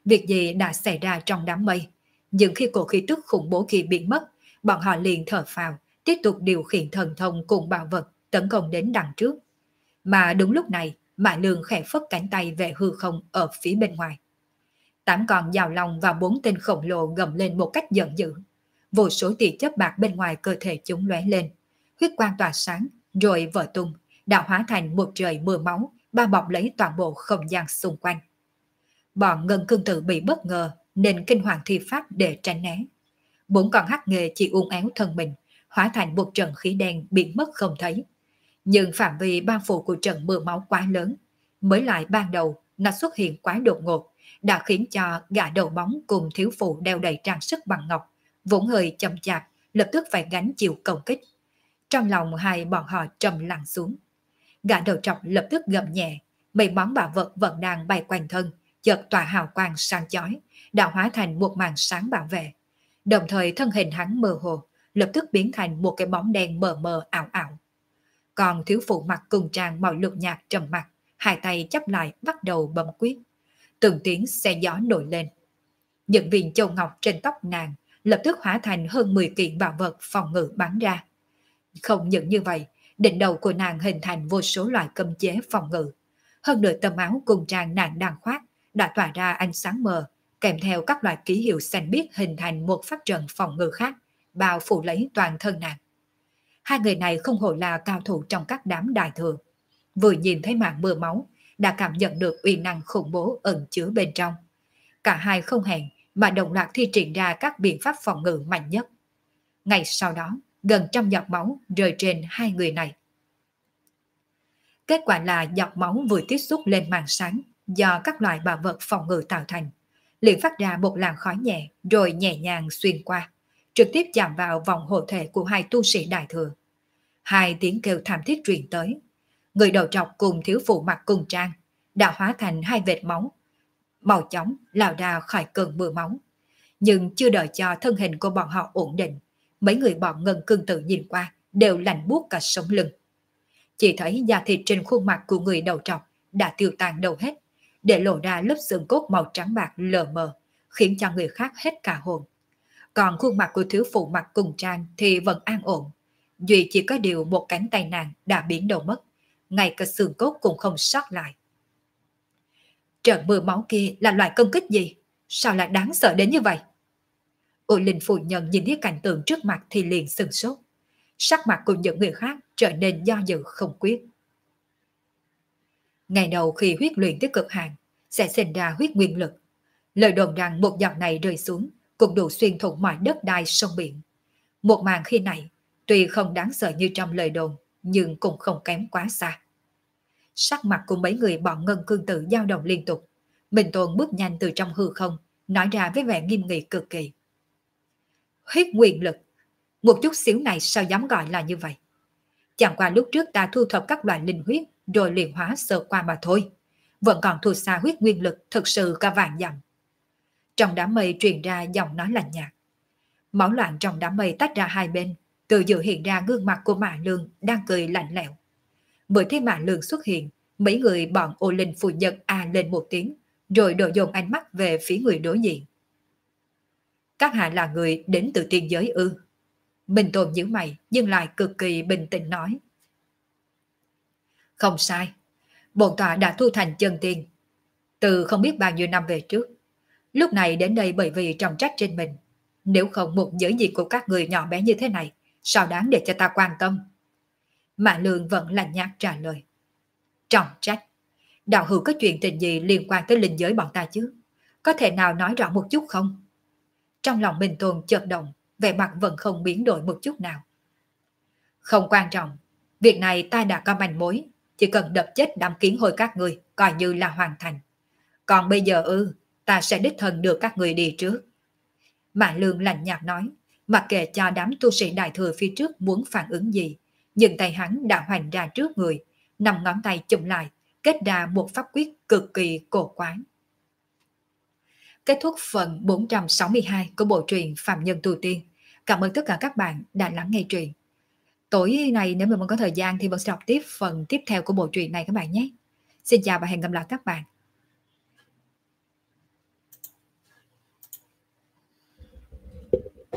Việc gì đã xảy ra trong đám mây, nhưng khi cổ khí tức khủng bố kia biến mất, bọn họ liền thở phào, tiếp tục điều khiển thần thông cùng bảo vật tấn công đến đằng trước. Mà đúng lúc này, Mã Lương khẽ phất cánh tay về hư không ở phía bên ngoài. 8 con dao long và 4 tên khổng lồ gầm lên một cách giận dữ. Vô số tia chớp bạc bên ngoài cơ thể chúng lóe lên, huyết quang tỏa sáng, rồi vỡ tung, đã hóa thành một trời mưa máu, bao bọc lấy toàn bộ không gian xung quanh. Bọn ngân cương tử bị bất ngờ nên kinh hoàng thi pháp để tránh né. 4 con hắc nghề chỉ uốn éo thân mình, hóa thành một trận khí đen biến mất không thấy. Nhưng phạm vi bao phủ của trận mưa máu quá lớn, mới lại ban đầu nó xuất hiện quá đột ngột, đã khiến cho gã đầu bóng cùng thiếu phụ đeo đầy trang sức bằng ngọc, vốn hơi chậm chạp, lập tức phải gánh chịu công kích. Trong lòng hai bọn họ trầm lặng xuống. Gã đầu trọc lập tức gầm nhẹ, mấy món bảo vật vẫn đang bay quanh thân, chợt tỏa hào quang sáng chói, đã hóa thành một màn sáng bảo vệ. Đồng thời thân hình hắn mơ hồ, lập tức biến thành một cái bóng đen mờ mờ ảo ảo. Còn thiếu phụ mặc cùng trang màu lục nhạt trầm mặc, hai tay chắp lại bắt đầu bấm quyết. Từng tiếng xe gió nổi lên. Những viên châu ngọc trên tóc nàng lập tức hóa thành hơn 10 kiện bảo vật phòng ngự bắn ra. Không những như vậy, đỉnh đầu của nàng hình thành vô số loại cấm chế phòng ngự. Hơn nửa tấm áo cùng trang nàng đang khoác đã tỏa ra ánh sáng mờ, kèm theo các loại ký hiệu xanh biếc hình thành một pháp trận phòng ngự khác, bao phủ lấy toàn thân nàng. Hai người này không hổ là cao thủ trong các đám đại thừa. Vừa nhìn thấy màn mưa máu, đã cảm nhận được uy năng khủng bố ẩn chứa bên trong. Cả hai không hẹn mà đồng loạt thi triển ra các biện pháp phòng ngự mạnh nhất. Ngay sau đó, gần 100 giọt máu rơi trên hai người này. Kết quả là giọt máu vừa tiếp xúc lên màn sáng do các loại bảo vật phòng ngự tạo thành, liền phát ra một làn khói nhẹ rồi nhẹ nhàng xuyên qua, trực tiếp chạm vào vòng hộ thể của hai tu sĩ đại thừa. Hai tiếng kêu thảm thiết truyền tới. Người đầu trọc cùng thiếu phụ mặc cùng trang đã hóa thành hai vệt máu, màu chóng lao ra khỏi cơn mưa máu. Nhưng chưa đợi cho thân hình của bọn họ ổn định, mấy người bọn ngân cương tử nhìn qua đều lạnh buốt cả sống lưng. Chỉ thấy da thịt trên khuôn mặt của người đầu trọc đã tiêu tan đâu hết, để lộ ra lớp xương cốt màu trắng bạc lờ mờ, khiến cho người khác hết cả hồn. Còn khuôn mặt của thiếu phụ mặc cùng trang thì vẫn an ổn, duy chỉ có điều một cánh tay nàng đã biến đầu mất, ngay cả xương cốt cũng không sót lại. Trận mưa máu kia là loại công kích gì? Sao lại đáng sợ đến như vậy? Ôi Linh phu nhân nhìn thấy cảnh tượng trước mặt thì liền sửng sốt. Sắc mặt của những người khác trở nên do dự không quyết. Ngày đầu khi huyết luyện tới cực hạn sẽ sinh ra huyết nguyên lực. Lời đồn rằng một giọt này rơi xuống cũng đủ xuyên thủng mọi đất đai sông biển. Một màn khi này tuy không đáng sợ như trong lời đồn, nhưng cũng không kém quá xa. Sắc mặt của mấy người bọn ngân cương tử dao động liên tục. Minh Tôn bước nhanh từ trong hư không, nói ra với vẻ nghiêm nghị cực kỳ. Huyết nguyên lực, một chút xíu này sao dám gọi là như vậy? Chẳng qua lúc trước ta thu thập các loại linh huyết rồi luyện hóa sơ qua mà thôi. Vẫn còn thua xa huyết nguyên lực thực sự cả vạn dặm. Trong đám mây truyền ra giọng nói lạnh nhạt. Máu loạn trong đám mây tách ra hai bên, từ giữa hiện ra gương mặt của Mã Lương đang cười lạnh lẽo. Bởi thế Mã Lương xuất hiện, mấy người bọn Ô Linh phu nhân lên một tiếng, rồi đổ dồn ánh mắt về phía người đối diện. Các hạ là người đến từ tiên giới ư? Minh Tôn nhíu mày nhưng lại cực kỳ bình tĩnh nói. Không sai, bổn tọa đã thu thành chân tiên từ không biết bao nhiêu năm về trước. Lúc này đến đây bởi vì trọng trách trên mình. Nếu không một giới gì của các người nhỏ bé như thế này, sao đáng để cho ta quan tâm? Mã Lương vẫn lạnh nhạt trả lời. Trọng trách? Đạo hữu có chuyện tình gì liên quan tới linh giới bọn ta chứ? Có thể nào nói rõ một chút không? Trong lòng Minh Tôn chợt động, vẻ mặt vẫn không biến đổi một chút nào. Không quan trọng, việc này ta đã có manh mối, chỉ cần đập chết đám kiến hồi các người, coi như là hoàn thành. Còn bây giờ ta sẽ đích thân đưa các người đi trước. Mã Lương lạnh nhạt nói, mặc kệ cho đám tu sĩ đại thừa phía trước muốn phản ứng gì, nhưng tay hắn đã hoành ra trước người, 5 ngón tay chụm lại, kết ra một pháp quyết cực kỳ cổ quái. Kết thúc phần 462 của bộ truyện Phạm Nhân Tu Tiên. Cảm ơn tất cả các bạn đã lắng nghe truyện. Tối nay nếu mà mình có thời gian thì vẫn sẽ đọc tiếp phần tiếp theo của bộ truyện này các bạn nhé. Xin chào và hẹn gặp lại các bạn.